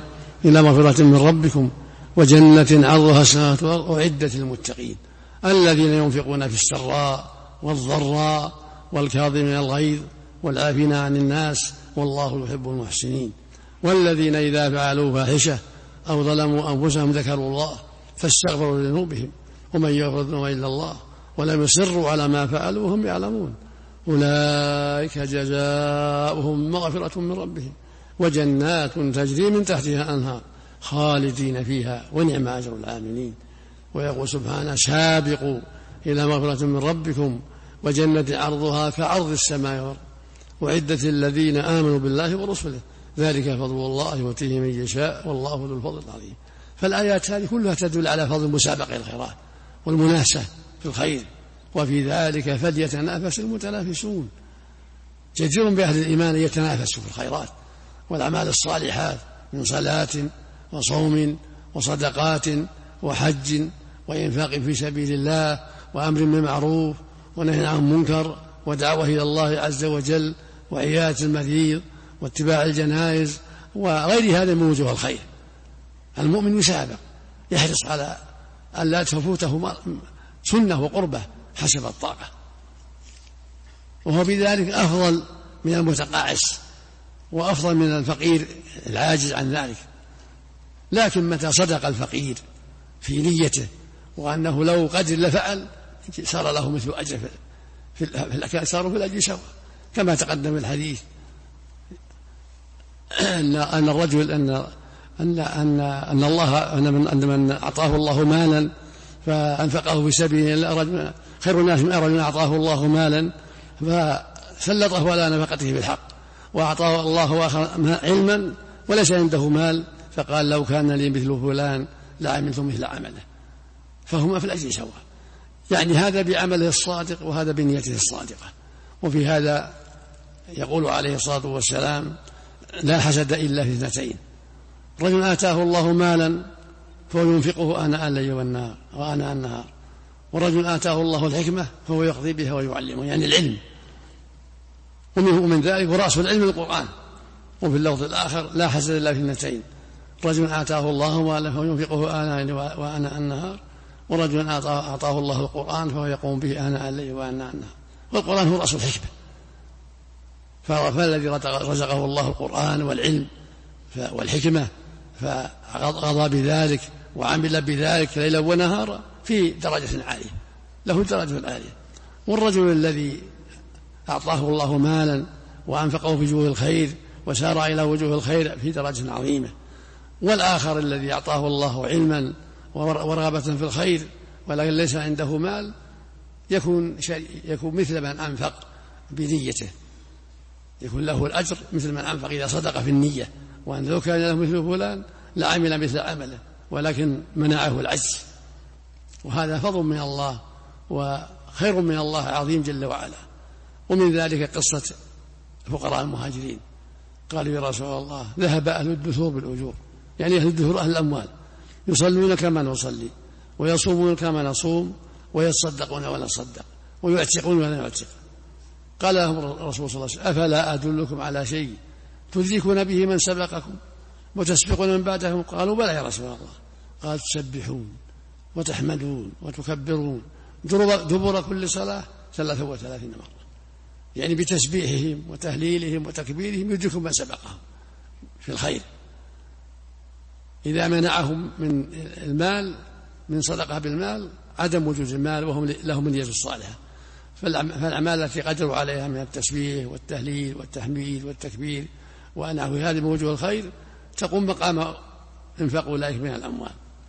إلى مغفرة من ربكم وجنة عرضها السماوات والأرض أعدت للمتقين الذين ينفقون في السراء والضراء والكاظمين الغيظ والعافين عن الناس والله يحب المحسنين والذين إذا فعلوا فاحشة أو ظلموا أنفسهم ذكروا الله فاستغفروا لذنوبهم ومن يغفر الذنوب إلا الله ولم يصروا على ما فعلوا وهم يعلمون أولئك جزاؤهم مغفرة من ربهم وجنات تجري من تحتها أنهار خالدين فيها ونعم أجر العاملين. ويقول سبحانه سابقوا إلى مغفرة من ربكم وجنة عرضها كعرض السماء والأرض أعدت للذين آمنوا بالله ورسله ذلك فضل الله يؤتيه من يشاء والله ذو الفضل العظيم. فالآيات هذه كلها تدل على فضل المسابقة الخيرات والمنافسة في الخير وفي ذلك فليتنافس المتنافسون. جدير بأهل الإيمان يتنافسوا في الخيرات والأعمال الصالحات من صلاة وصوم وصدقات وحج وإنفاق في سبيل الله وأمر بالمعروف ونهي عن المنكر ودعوة إلى الله عز وجل وعيادة المريض واتباع الجنائز وغير هذا من وجوه الخير. المؤمن يسابق يحرص على أن لا تفوته سنة وقربة حسب الطاقة وهو بذلك أفضل من المتقاعس وأفضل من الفقير العاجز عن ذلك. لكن متى صدق الفقير في نيته وأنه لو قدر لفعل صار له مثل أجر في الأكل صاروا في الأجر سواء كما تقدم الحديث أن الرجل أن أن أن أن الله أن من أعطاه الله مالا فأنفقه في سبيل الله خير الناس من رجل أعطاه الله مالا فسلطه على نفقته بالحق وأعطاه الله علما وليس عنده مال فقال لو كان لي مثل فلان لعملت مثل عمله فهما في الأجر سواء. يعني هذا بعمله الصادق وهذا بنيته الصادقة. وفي هذا يقول عليه الصلاة والسلام لا حسد إلا في اثنتين رجل آتاه الله مالا فهو ينفقه آناء الليل والنهار وآناء النهار ورجل آتاه الله الحكمة فهو يقضي بها ويعلمه يعني العلم ومن ذلك ورأس العلم القرآن. وفي اللفظ الآخر لا حسد إلا في اثنتين رجل آتاه الله مالا فهو ينفقه آناء وآناء النهار ورجل أعطاه الله القرآن فهو يقوم به آناء الليل وآناء النهار. والقرآن هو رأس الحكمة فالذي رزقه الله القرآن والعلم والحكمة فقضى بذلك وعمل بذلك ليلا ونهارا في درجة عالية له درجة عالية. والرجل الذي أعطاه الله مالا وأنفقه في وجوه الخير وسار إلى وجوه الخير في درجة عظيمة. والآخر الذي أعطاه الله علما ورغبة في الخير ولكن ليس عنده مال يكون, يكون مثل من أنفق بنيته يكون له الأجر مثل من أنفق إذا صدق في النية وأن لو كان له مثل فلان لعمل مثل عمله ولكن منعه العجز. وهذا فضل من الله وخير من الله عظيم جل وعلا. ومن ذلك قصة فقراء المهاجرين قالوا يا رسول الله ذهب أهل الدثور بالأجور يعني أهل الدثور أهل الأموال يصلون كما نصلي ويصومون كما نصوم ويتصدقون ولا نصدق ويعتقون ولا نعتق. قال لهم الرسول صلى الله عليه وسلم أفلا أدلكم على شيء تدركون به من سبقكم وتسبقون من بعدهم؟ قالوا بلى يا رسول الله. قال تسبحون وتحمدون وتكبرون دبر كل صلاة ثلاثة وثلاثين مرة يعني بتسبيحهم وتهليلهم وتكبيرهم يدركون من سبقهم في الخير. إذا منعهم من المال من صدقة بالمال عدم وجود المال وهم لهم النية الصالحة فالأعمال التي قدروا عليها من التسبيح والتهليل والتحميد والتكبير ونحو هذه من وجوه الخير تقوم مقام انفاق أولئك من الأموال.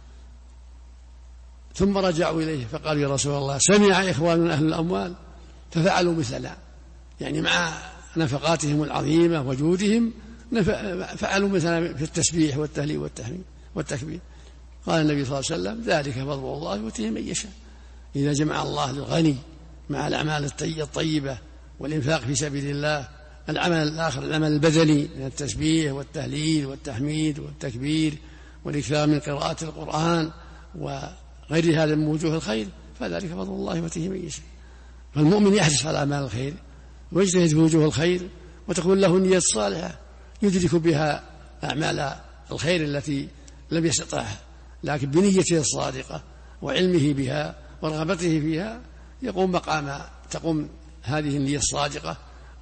ثم رجعوا إليه فقالوا يا رسول الله سمع إخواننا أهل الأموال ففعلوا مثلنا يعني مع نفقاتهم العظيمة وجودهم فعلوا مثلا في التسبيح والتهليل والتحميد والتكبير. قال النبي صلى الله عليه وسلم ذلك فضل الله يؤتيه من يشاء. إذا جمع الله للغني مع الأعمال الطيبة والإنفاق في سبيل الله العمل الآخر العمل البدني من التسبيح والتهليل والتحميد والتكبير والإكثار من قراءة القرآن وغير هذا من وجوه الخير فذلك فضل الله يؤتيه من يشاء. فالمؤمن يحرص على أعمال الخير ويجتهد في وجوه الخير وتكون له النية الصالحة يدرك بها أعمال الخير التي لم يستطعها، لكن بنيته الصادقة وعلمه بها ورغبته فيها يقوم مقام تقوم هذه النية الصادقة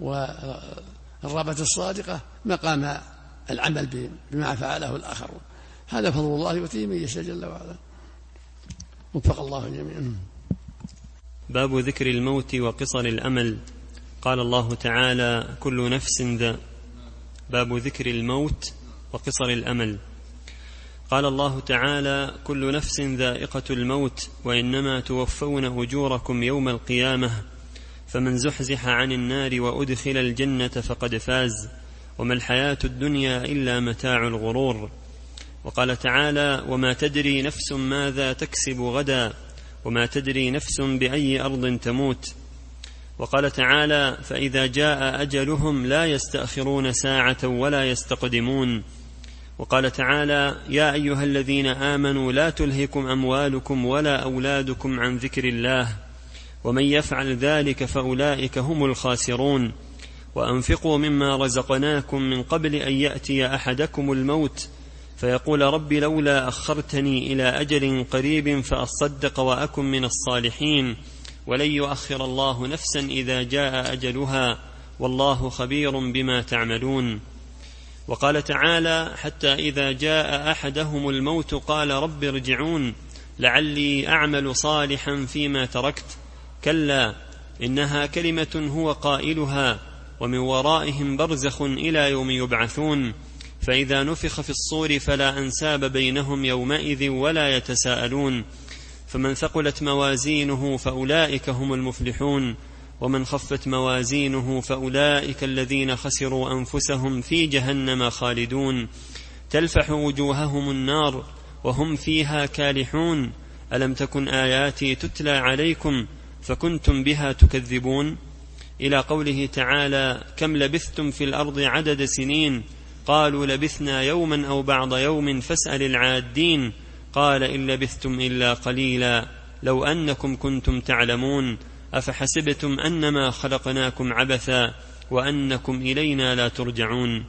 والرغبة الصادقة مقام العمل بما فعله الآخرون. هذا فضل الله يؤتيه من يشاء جل وعلا. وفق الله جميعا. باب ذكر الموت وقصر الأمل. قال الله تعالى: كل نفس ذا. باب ذكر الموت وقصر الأمل. قال الله تعالى: كل نفس ذائقة الموت وإنما توفون أجوركم يوم القيامة فمن زحزح عن النار وأدخل الجنة فقد فاز وما الحياة الدنيا إلا متاع الغرور. وقال تعالى: وما تدري نفس ماذا تكسب غدا وما تدري نفس بأي أرض تموت. وقال تعالى: فإذا جاء أجلهم لا يستأخرون ساعة ولا يستقدمون. وقال تعالى: يا أيها الذين آمنوا لا تلهكم أموالكم ولا أولادكم عن ذكر الله ومن يفعل ذلك فأولئك هم الخاسرون. وأنفقوا مما رزقناكم من قبل أن يأتي أحدكم الموت فيقول رب لولا أخرتني إلى أجل قريب فأصدق وأكن من الصالحين ولن يؤخر الله نفسا إذا جاء أجلها والله خبير بما تعملون. وقال تعالى: حتى إذا جاء أحدهم الموت قال رب ارجعون لعلي أعمل صالحا فيما تركت كلا إنها كلمة هو قائلها ومن ورائهم برزخ إلى يوم يبعثون فإذا نفخ في الصور فلا أنساب بينهم يومئذ ولا يتساءلون فمن ثقلت موازينه فأولئك هم المفلحون ومن خفت موازينه فأولئك الذين خسروا أنفسهم في جهنم خالدون تلفح وجوههم النار وهم فيها كالحون ألم تكن آياتي تتلى عليكم فكنتم بها تكذبون إلى قوله تعالى: كم لبثتم في الأرض عدد سنين قالوا لبثنا يوما أو بعض يوم فاسأل العادين قال إن لبثتم إلا قليلا لو أنكم كنتم تعلمون أفحسبتم أنما خلقناكم عبثا وأنكم إلينا لا ترجعون.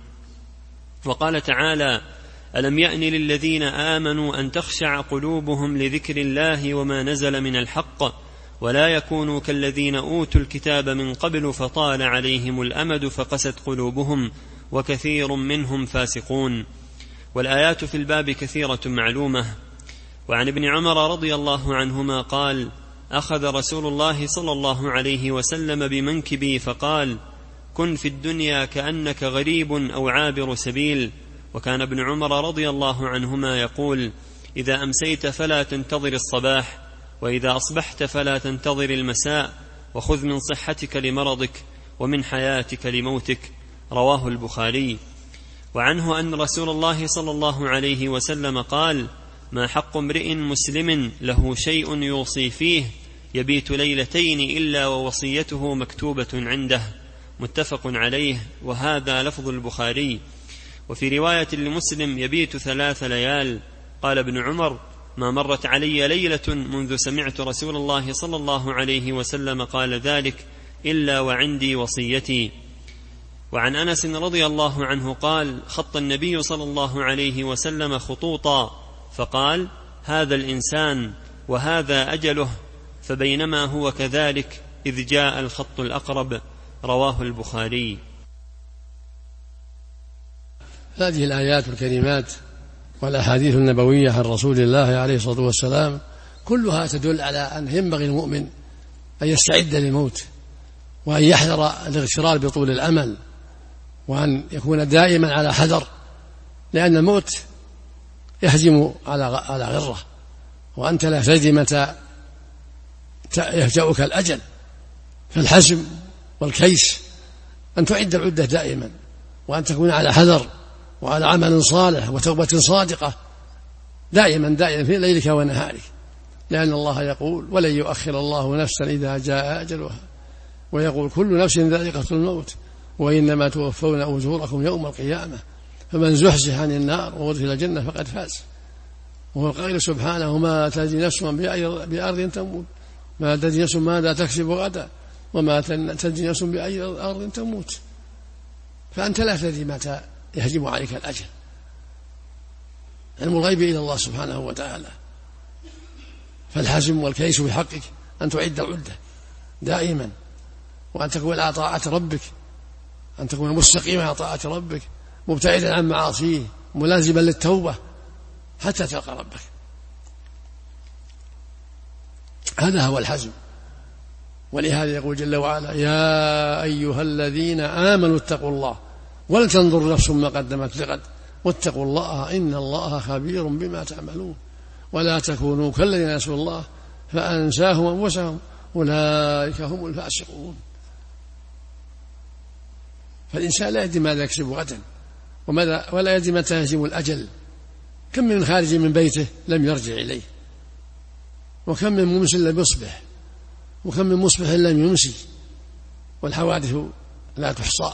وقال تعالى: ألم يأن للذين آمنوا أن تخشع قلوبهم لذكر الله وما نزل من الحق ولا يكونوا كالذين أوتوا الكتاب من قبل فطال عليهم الأمد فقست قلوبهم وكثير منهم فاسقون. والآيات في الباب كثيرة معلومة. وعن ابن عمر رضي الله عنهما قال: أخذ رسول الله صلى الله عليه وسلم بمنكبي فقال: كن في الدنيا كأنك غريب أو عابر سبيل. وكان ابن عمر رضي الله عنهما يقول: إذا أمسيت فلا تنتظر الصباح وإذا أصبحت فلا تنتظر المساء وخذ من صحتك لمرضك ومن حياتك لموتك. رواه البخاري. وعنه أن رسول الله صلى الله عليه وسلم قال: ما حق امرئ مسلم له شيء يوصي فيه يبيت ليلتين إلا ووصيته مكتوبة عنده. متفق عليه. وهذا لفظ البخاري. وفي رواية لمسلم: يبيت ثلاث ليال. قال ابن عمر: ما مرت علي ليلة منذ سمعت رسول الله صلى الله عليه وسلم قال ذلك إلا وعندي وصيتي. وعن أنس رضي الله عنه قال: خط النبي صلى الله عليه وسلم خطوطا فقال: هذا الإنسان وهذا أجله فبينما هو كذلك إذ جاء الخط الأقرب. رواه البخاري. هذه الآيات الكريمات والأحاديث النبوية عن رسول الله عليه الصلاة والسلام كلها تدل على أن ينبغي المؤمن أن يستعد للموت وأن يحذر الاغترار بطول الأمل وأن يكون دائما على حذر، لأن الموت يهجم على غره وأنت لا تدري متى يفجأك الأجل. فالحزم والكيس أن تعد العدة دائما وأن تكون على حذر وعلى عمل صالح وتوبة صادقة دائما دائما في ليلك ونهارك، لأن الله يقول: ولن يؤخر الله نفسا إذا جاء أجلها، ويقول: كل نفس ذائقة الموت وإنما توفون أجوركم يوم القيامة فمن زحزح عن النار وأدخل الجنة فقد فاز. وهو القائل سبحانه: ما تدري نفس بأرض تموت ما تدري نفس ماذا تكسب غدا وما تدري نفس بأي أرض تموت. فأنت لا تدري متى يهجم عليك الأجل، علم الغيب إلى الله سبحانه وتعالى. فالحزم والكيس في حقك أن تعد العدة دائما، وأن تكون على طاعة ربك، أن تكون مستقيما على طاعة ربك، مبتعدا عن معاصيه، ملازما للتوبة حتى تلقى ربك. هذا هو الحزم. ولهذا يقول جل وعلا: يا أيها الذين آمنوا اتقوا الله ولتنظر نفس ما قدمت لغد واتقوا الله إن الله خبير بما تعملون ولا تكونوا كالذين نسوا الله فأنساهم أنفسهم أولئك هم الفاسقون. فالإنسان لا يدري ماذا يكسب غدا ولا يدري متى يهزم الأجل. كم من خارج من بيته لم يرجع إليه، وكم من ممس لم يصبح، وكم من مصبح لم يمسي، والحوادث لا تحصى،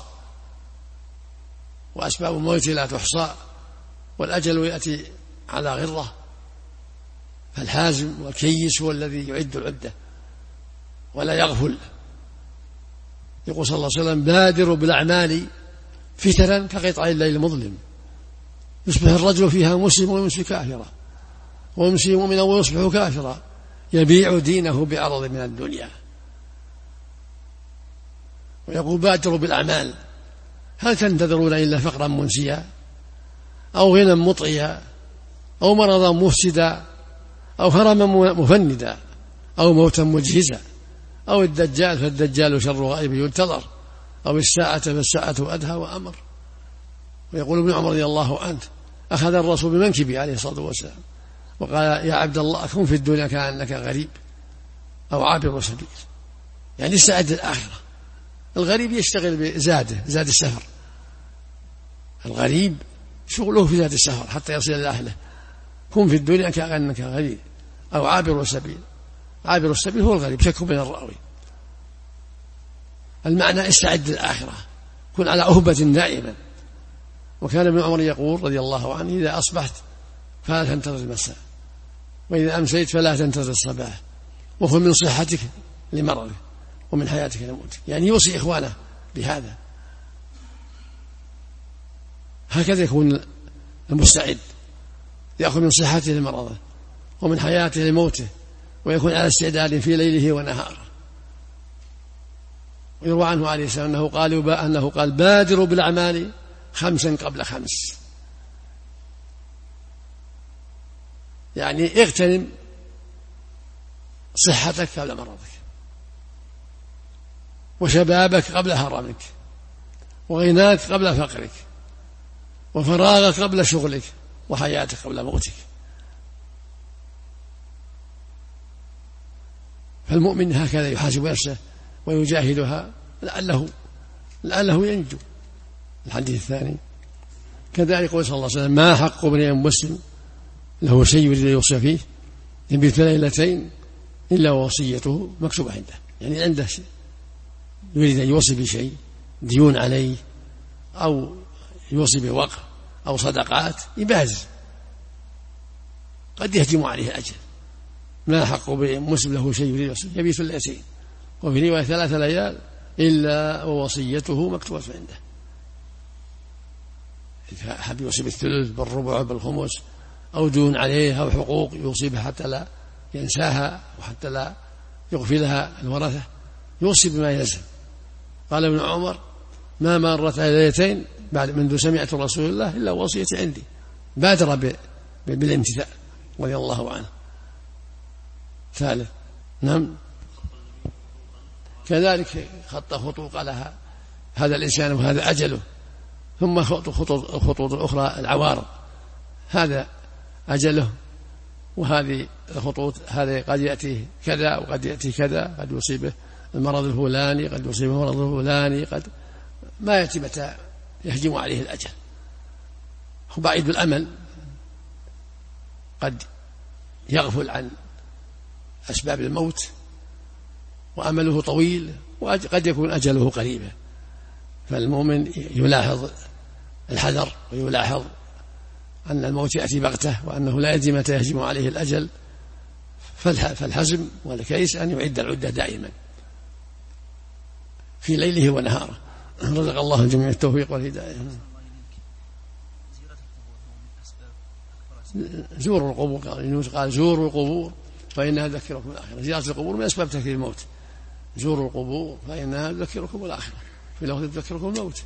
وأسباب الموت لا تحصى، والأجل يأتي على غرة. فالحازم والكيس هو الذي يعد العدة ولا يغفل. يقول صلى الله عليه وسلم: بادروا بالأعمال فتنا كقطع الليل المظلم، يصبح الرجل فيها مسلم ويمسي كافرا، ويمسي مؤمنا ويصبح كافرا، يبيع دينه بعرض من الدنيا. ويقول: بادروا بالأعمال. هل تنتظرون إلا فقرا منسيا أو غنى مطغيا أو مرضا مفسدا أو هرما مفندا أو موتا مجهزا أو الدجال فالدجال شر غائب ينتظر أو الساعة فالساعة أدهى وأمر. ويقول ابن عمر رضي الله عنه: أخذ الرسول بمنكبه عليه الصلاة والسلام وقال: يا عبد الله كن في الدنيا كأنك غريب أو عابر سبيل، يعني استعد للآخرة. الغريب يشتغل بزاده، زاد السفر. الغريب شغله في زاد السفر حتى يصل إلى أهله. كن في الدنيا كأنك غريب أو عابر سبيل. عابر السبيل هو الغريب، شك بين الراوي. المعنى استعد للآخرة، كن على أهبة دائما. وكان ابن عمر يقول رضي الله عنه: إذا أصبحت فلا تنتظر المساء، وإذا أمسيت فلا تنتظر الصباح، وكن من صحتك لمرضك ومن حياتك لموتك. يعني يوصي إخوانه بهذا. هكذا يكون المستعد، يأخذ من صحته لمرضه ومن حياته لموته، ويكون على استعداد في ليله ونهاره. ويروى عنه عليه السلام أنه قال أنه قال: بادروا بالأعمال خمسا قبل خمس. يعني اغتنم صحتك قبل مرضك، وشبابك قبل هرمك، وغناك قبل فقرك، وفراغك قبل شغلك، وحياتك قبل موتك. فالمؤمن هكذا يحاسب نفسه ويجاهدها لعله لعله ينجو. الحديث الثاني كذلك قال صلى الله عليه وسلم: ما حق امرئ مسلم له شيء يريد أن يوصي فيه يبيت ليلتين إلا وصيته مكتوبة عنده. يعني عنده شيء يريد أن يوصي بشيء، ديون عليه أو يوصي بوقف أو صدقات، يبازر، قد يهجم عليه الأجل. ما حق مسلم له شيء يريد أن يبيت ليلتين، وفي رواية ثلاث ليال إلا ووصيته مكتوبة عنده. حب يوصي بالثلث بالربع بالخمس، أو دون عليه أو حقوق يوصي بها حتى لا ينساها وحتى لا يغفلها الورثة، يوصي بما يلزم. قال ابن عمر: ما مرت ليلتين بعد منذ سمعت رسول الله إلا وصيتي عندي. بادر بالامتثال رضي الله عنه. ثالث نعم كذلك خط خطوط لها هذا الإنسان وهذا أجله، ثم خطوط الخطوط الأخرى العوارض، هذا أجله وهذه الخطوط، هذا قد يأتيه كذا وقد يأتي كذا، قد يصيبه المرض الفلاني، قد يصيبه المرض الفلاني، قد ما يأتي متى يهجم عليه الأجل. هو بعيد الأمل، قد يغفل عن أسباب الموت وأمله طويل، وقد يكون أجله قريبا. فالمؤمن يلاحظ الحذر ويلاحظ أن الموت يأتي بغته وأنه لا يدري متى يهجم عليه الأجل. فالحزم والكيس أن يعد العدة دائما في ليله ونهاره. رزق الله الجميع التوفيق والهداية. زوروا القبور، قال يونس قال زوروا القبور فإنها تذكركم الآخرة. زيارة القبور من أسباب تكثير الموت. زوروا القبور فإنها تذكركم الآخرة، في لفظ تذكركم الموت.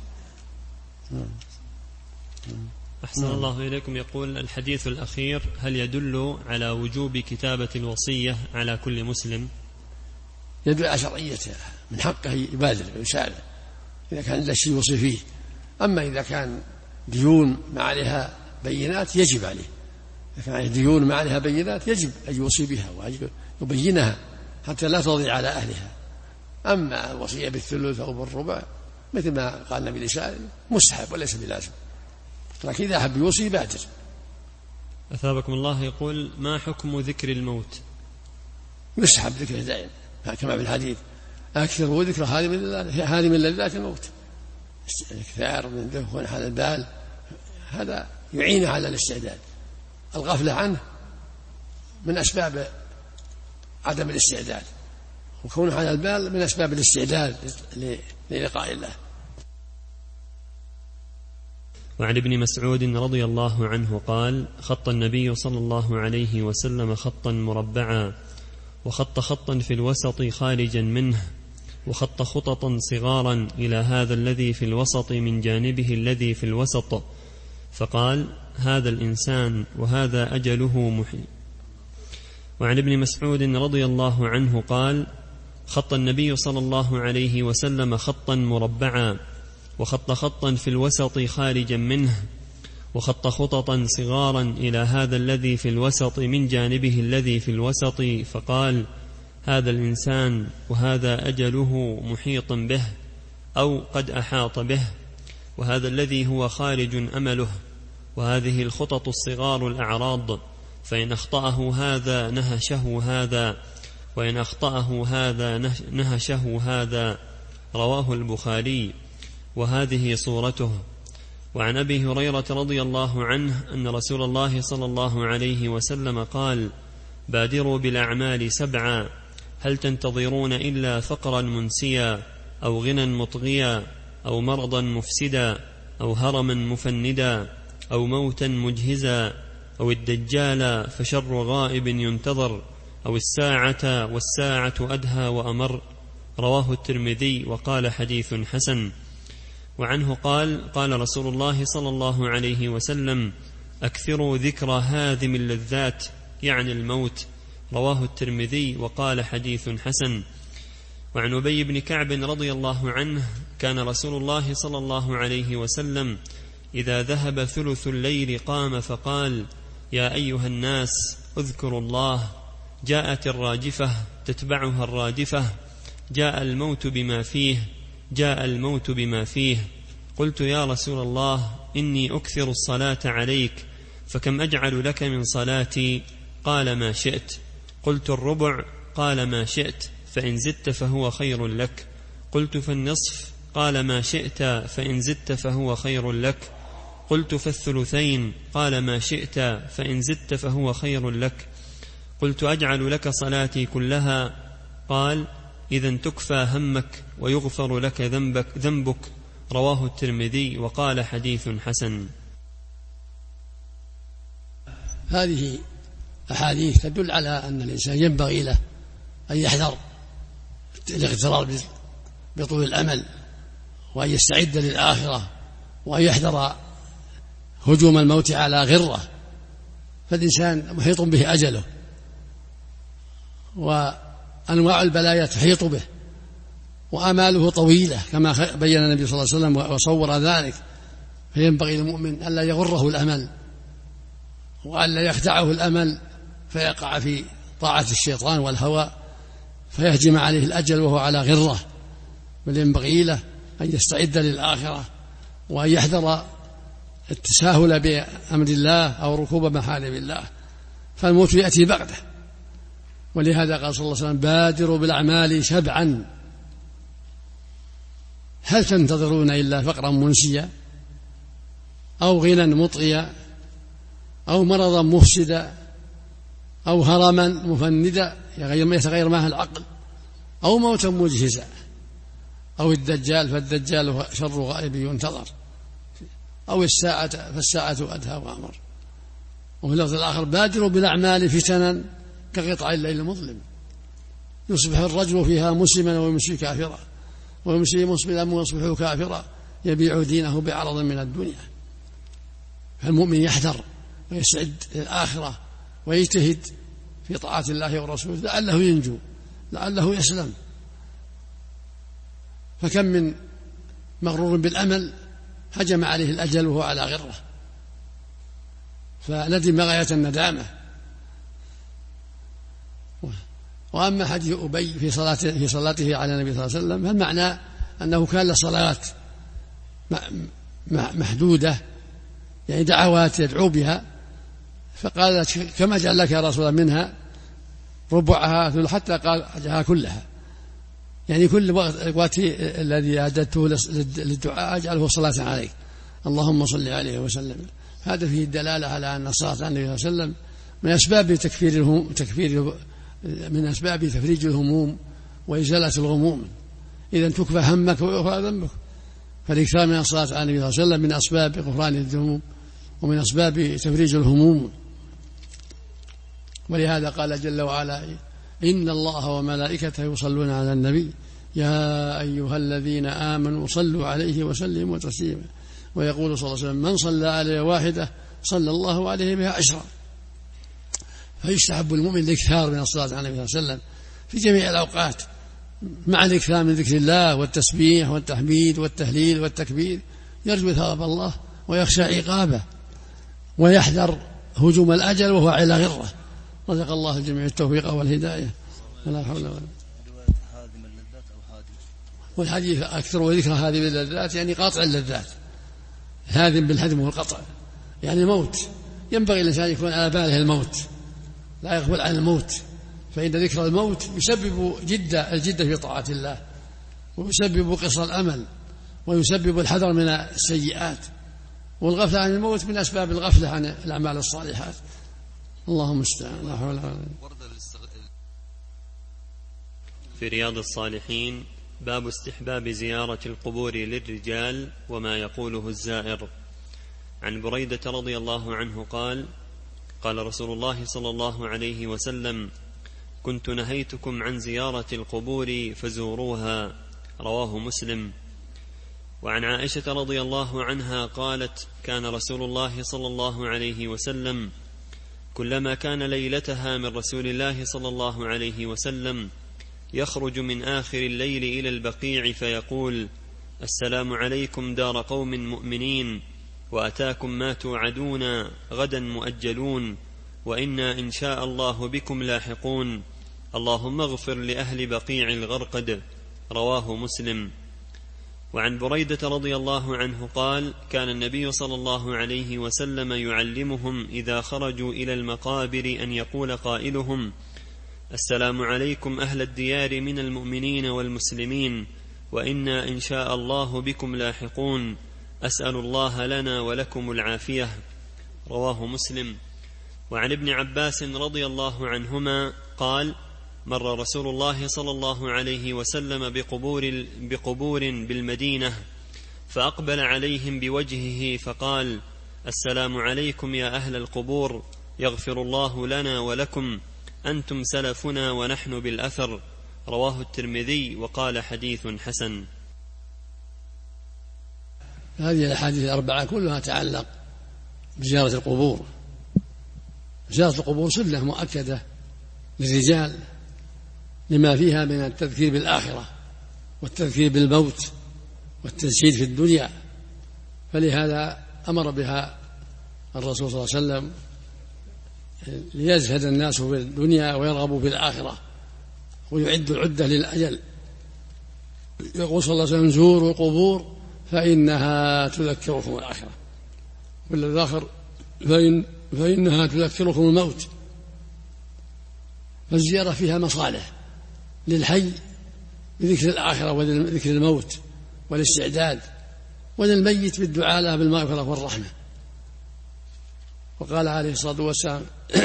أحسن الله إليكم. يقول الحديث الأخير هل يدل على وجوب كتابة الوصية على كل مسلم؟ يدل على شرعيتها، من حقه يبادر ويساعد إذا كان عنده شيء يوصي فيه. أما إذا كان ديون ما عليها بينات يجب عليه، إذا كان عليه ديون ما عليها بينات يجب أن يوصي بها ويبينها حتى لا تضيع على أهلها. أما الوصية بالثلث أو بالربع مثل ما قال النبي لسائل مستحب وليس بلازم، لكن إذا أحب يوصي بادر. أثابكم الله. يقول ما حكم ذكر الموت؟ يستحب ذكره دائما كما في الحديث أكثر ذكر هذه من لذات الموت، الاكثار من ذكر على البال هذا يعين على الاستعداد. الغفلة عنه من أسباب عدم الاستعداد، وكونه على البال من أسباب الاستعداد للقاء الله. وعن ابن مسعود رضي الله عنه قال خط النبي صلى الله عليه وسلم خطا مربعا، وخط خطا في الوسط خارجا منه، وخط خططا صغارا إلى هذا الذي في الوسط من جانبه الذي في الوسط، فقال هذا الإنسان وهذا أجله محي. وعن ابن مسعود رضي الله عنه قال خط النبي صلى الله عليه وسلم خطا مربعا، وخط خطا في الوسط خارجا منه، وخط خططا صغارا إلى هذا الذي في الوسط من جانبه الذي في الوسط، فقال هذا الإنسان وهذا أجله محيط به أو قد أحاط به، وهذا الذي هو خارج أمله، وهذه الخطط الصغار الأعراض، فإن أخطأه هذا نهشه هذا، وإن أخطأه هذا نهشه هذا. رواه البخاري. وهذه صورته. وعن أبي هريرة رضي الله عنه أن رسول الله صلى الله عليه وسلم قال بادروا بالأعمال سبعا، هل تنتظرون إلا فقرا منسيا أو غنى مطغيا أو مرضا مفسدا أو هرما مفندا أو موتا مجهزا أو الدجال فشر غائب ينتظر أو الساعة والساعة أدهى وأمر. رواه الترمذي وقال حديث حسن. وعنه قال قال رسول الله صلى الله عليه وسلم أكثروا ذكر هاذم اللذات، يعني الموت. رواه الترمذي وقال حديث حسن. وعن أبي بن كعب رضي الله عنه كان رسول الله صلى الله عليه وسلم إذا ذهب ثلث الليل قام فقال يا أيها الناس اذكروا الله، جاءت الراجفة تتبعها الرادفة، جاء الموت بما فيه، جاء الموت بما فيه. قلت يا رسول الله إني أكثر الصلاة عليك، فكم أجعل لك من صلاتي؟ قال ما شئت. قلت الربع؟ قال ما شئت، فإن زدت فهو خير لك. قلت فالنصف؟ قال ما شئت، فإن زدت فهو خير لك. قلت فالثلثين؟ قال ما شئت، فإن زدت فهو خير لك. قلت أجعل لك صلاتي كلها؟ قال إذن تكفى همك ويغفر لك ذنبك, ذنبك. رواه الترمذي وقال حديث حسن. هذه أحاديث تدل على أن الإنسان ينبغي له أن يحذر الاغترار بطول الأمل، وأن يستعد للآخرة، وأن يحذر هجوم الموت على غره، فالإنسان محيط به أجله، وأنواع البلايا تحيط به، وآماله طويلة كما بين النبي صلى الله عليه وسلم وصور ذلك. فينبغي للمؤمن ألا يغره الأمل، وألا يخدعه الأمل فيقع في طاعة الشيطان والهوى فيهجم عليه الأجل وهو على غره، بل ينبغي له أن يستعد للآخرة، وأن يحذر التساهل بأمر الله أو ركوب محارم الله، فالموت يأتي بغته. ولهذا قال صلى الله عليه وسلم بادروا بالأعمال سبعا، هل تنتظرون إلا فقرا منسيا أو غنى مطغيا أو مرضا مفسدا أو هرما مفندا يتغير معه العقل أو موتا مجهزا أو الدجال فالدجال شر غائب ينتظر أو الساعة فالساعة أدهى وأمر وفي اللفظ الآخر بادروا بالأعمال فتنا كقطع الليل المظلم يصبح الرجل فيها مسلما ويمسي كافرا ويمسي مسلما ويصبح كافرا يبيع دينه بعرض من الدنيا. فالمؤمن يحذر ويستعد للآخرة ويجتهد في طاعة الله ورسوله لعله ينجو لعله يسلم. فكم من مغرور بالأمل هجم عليه الأجل وهو على غره فندم غاية الندامة. وأما حديث أبي في صلاته, في صلاته على النبي صلى الله عليه وسلم فالمعنى أنه كان له صلوات محدودة يعني دعوات يدعو بها فقال كما جعل لك يا رسول الله منها ربعها حتى قال أجعلها كلها يعني كل وقت الذي أعددته للدعاء أجعله صلاة عليك اللهم صل عليه وسلم. هذا فيه الدلالة على أن الصلاة على النبي صلى الله عليه وسلم من أسباب تكفير تكفير من أسباب تفريج الهموم وإزالة الغموم. إذا تكفى همك ويغفر ذنبك فالإكثار من الصلاة على النبي صلى الله عليه وسلم من أسباب غفران الذنوب ومن أسباب تفريج الهموم. ولهذا قال جل وعلا إن الله وملائكته يصلون على النبي يا أيها الذين آمنوا صلوا عليه وسلموا تسليما. ويقول صلى الله عليه وسلم من صلى عليه واحدة صلى الله عليه بها عشرا. فيستحب المؤمن الإكثار من الصلاة على النبي صلى الله عليه وسلم في جميع الأوقات مع الإكثار من ذكر الله والتسبيح والتحميد والتهليل والتكبير يرجو ثواب الله ويخشى عقابه ويحذر هجوم الأجل وهو على غره. رزق الله الجميع التوفيق والهداية ولا حول ولا قوة. والحديث أكثر وذكر هذه باللذات يعني قاطع اللذات هذم بالهدم والقطع يعني موت. ينبغي الإنسان يكون على باله الموت لا يغفل عن الموت فإن ذكر الموت يسبب جدة الجدة في طاعة الله ويسبب قصر الأمل ويسبب الحذر من السيئات. والغفلة عن الموت من أسباب الغفلة عن الأعمال الصالحات. اللهم استعان. لا حول ولا قوة. في رياض الصالحين باب استحباب زيارة القبور للرجال وما يقوله الزائر. عن بريدة رضي الله عنه قال قال رسول الله صلى الله عليه وسلم كنت نهيتكم عن زيارة القبور فزوروها. رواه مسلم. وعن عائشة رضي الله عنها قالت كان رسول الله صلى الله عليه وسلم كلما كان ليلتها من رسول الله صلى الله عليه وسلم يخرج من آخر الليل إلى البقيع فيقول السلام عليكم دار قوم مؤمنين وأتاكم ما توعدون غدا مؤجلون وإنا إن شاء الله بكم لاحقون اللهم اغفر لأهل بقيع الغرقد. رواه مسلم. وعن بريدة رضي الله عنه قال كان النبي صلى الله عليه وسلم يعلمهم إذا خرجوا إلى المقابر أن يقول قائلهم السلام عليكم أهل الديار من المؤمنين والمسلمين وإنا إن شاء الله بكم لاحقون أسأل الله لنا ولكم العافية. رواه مسلم. وعن ابن عباس رضي الله عنهما قال مر رسول الله صلى الله عليه وسلم بقبور, بقبور بالمدينة فأقبل عليهم بوجهه فقال السلام عليكم يا أهل القبور يغفر الله لنا ولكم أنتم سلفنا ونحن بالأثر. رواه الترمذي وقال حديث حسن. هذه الأحاديث الأربعة كلها تعلق بزيارة القبور. زيارة القبور سنة مؤكدة للرجال لما فيها من التذكير بالآخرة والتذكير بالموت والتزكيد في الدنيا فلهذا أمر بها الرسول صلى الله عليه وسلم ليزهد الناس في الدنيا ويرغبوا في الآخرة ويعدوا العدة للأجل. يقول صلى الله عليه وسلم زوروا القبور فإنها تذكركم الآخرة والآخر فإن فإنها تذكركم الموت. فالزيارة فيها مصالح للحي بذكر الآخرة وذكر الموت والاستعداد وللميت بالدعاء له بالمغفرة والرحمة. وقال عليه الصلاة والسلام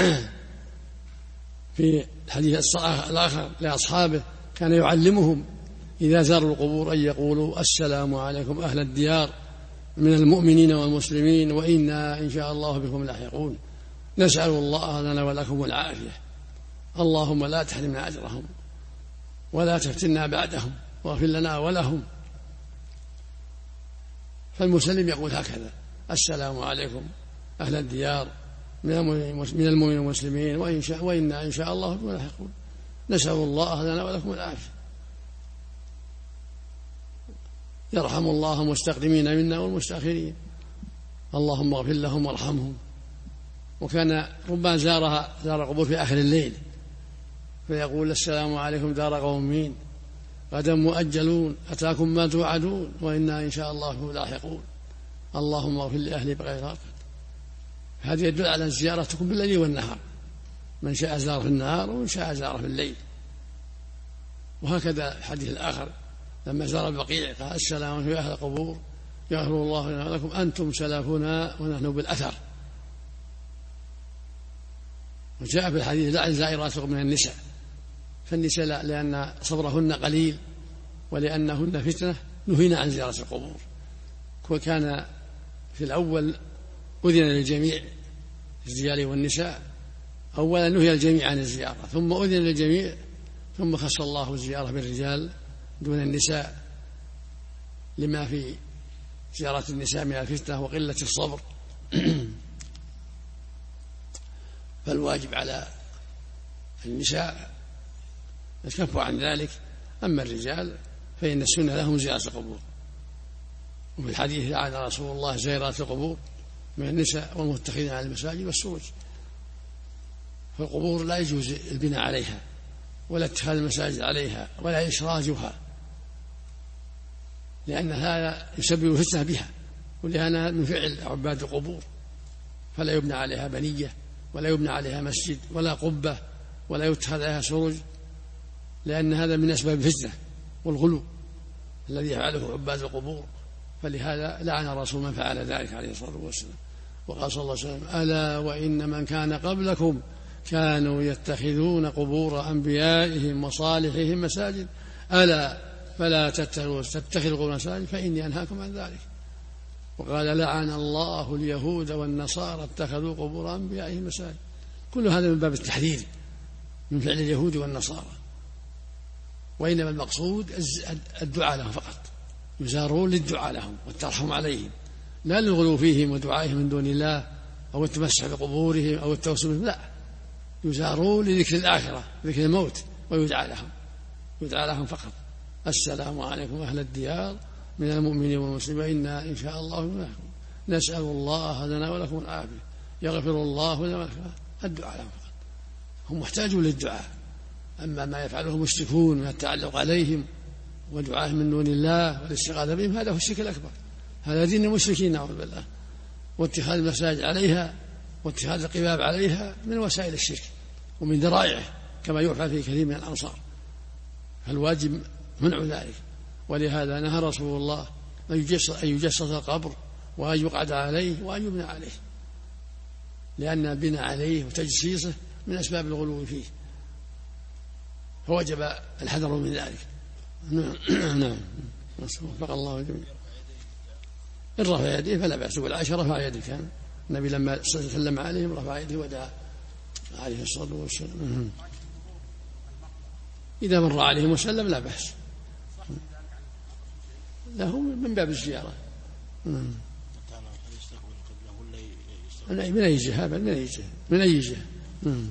في الحديث الآخر لأصحابه كان يعلمهم إذا زاروا القبور أن يقولوا السلام عليكم أهل الديار من المؤمنين والمسلمين وإنا إن شاء الله بكم لاحقون. نسأل الله لنا ولكم العافية. اللهم لا تحرمنا أجرهم ولا تفتنا بعدهم واغفر لنا ولهم. فالمسلم يقول هكذا: السلام عليكم أهل الديار من المؤمنين والمسلمين وإن شاء وإنا إن شاء الله بما لاحقون. نسأل الله لنا ولكم العافية. يرحم الله المستقدمين منا والمستأخرين، اللهم اغفر لهم وارحمهم. وكان ربما زارها زار قبور في آخر الليل فيقول: السلام عليكم دار قوم غدا مؤجلون أتاكم ما توعدون وإنا إن شاء الله لاحقون. اللهم اغفر لأهلي بغير وقت. هذا يدل على الزيارة تكون بالليل والنهار، من شاء زار في النهار ومن شاء زار في الليل. وهكذا الحديث الآخر لما زار البقيع قال: السلام عليكم أهل القبور يغفر الله لنا ولكم أنتم سلفنا ونحن بالأثر. وجاء في الحديث: لعن زائرات من النساء. فالنساء لا، لأن صبرهن قليل ولأنهن فتنة نهينا عن زيارة القبور. وكان في الأول أذن للجميع الرجال والنساء، أولا نهي الجميع عن الزيارة ثم أذن للجميع ثم خص الله الزيارة بالرجال دون النساء لما في زيارة النساء من الفتنة وقلة الصبر. فالواجب على النساء الكف عن ذلك، أما الرجال فإن السنة لهم زيارة القبور. وفي الحديث: لعن رسول الله زائرات القبور من النساء والمتخذين على المساجد والسروج. فالقبور لا يجوز البناء عليها ولا اتخاذ المساجد عليها ولا إشراجها، لأن هذا يسبب فتنة بها، ولهذا من فعل عباد القبور. فلا يبنى عليها بنية ولا يبنى عليها مسجد ولا قبة ولا يتخذ عليها سروج، لأن هذا من أسباب الفتنة والغلو الذي يفعله عباد القبور. فلهذا لعن الرسول من فعل ذلك عليه الصلاة والسلام. وقال صلى الله عليه وسلم: ألا وإن من كان قبلكم كانوا يتخذون قبور أنبيائهم وصالحهم مساجد ألا فلا تتخذوا قبور مساجد فإني أنهاكم عن ذلك. وقال: لعن الله اليهود والنصارى اتخذوا قبور أنبيائهم مساجد. كل هذا من باب التحذير من فعل اليهود والنصارى، وإنما المقصود الدعاء لهم فقط، يزارون للدعاء لهم والترحم عليهم، لا للغلو فيهم ودعائهم من دون الله أو التمسح بقبورهم أو التوسل بهم، لا، يزارون لذكر الآخرة ذكر الموت ويدعى لهم، يدعى لهم فقط. السلام عليكم أهل الديار من المؤمنين والمسلمين إنا إن شاء الله معكم. نسأل الله لنا ولكم العافية. يغفر الله لنا ولكم. الدعاء لهم فقط، هم محتاجون للدعاء. أما ما يفعله المشركون من التعلق عليهم ودعائهم من دون الله والاستغاثة بهم هذا هو الشرك الأكبر، هذا دين المشركين نعوذ بالله. واتخاذ المساجد عليها واتخاذ القباب عليها من وسائل الشرك ومن ذرائعه كما يفعل في كثير من الأنصار، فالواجب منع ذلك. ولهذا نهى رسول الله أن يجسس القبر وأن يقعد عليه وأن يبنى عليه، لأن البناء عليه وتجسيسه من أسباب الغلو فيه، فوجب الحذر من ذلك. نعم. وفق الله الجميع. إن رفع يديه فلا بأس، والعائشة رفع يده، كان النبي لما سلم عليهم رفع يده ودعا عليه الصلاة والسلام. إذا مر عليهم وسلم لا بأس، له من باب الزيارة. من أي جهة من أي جهة من أي جهة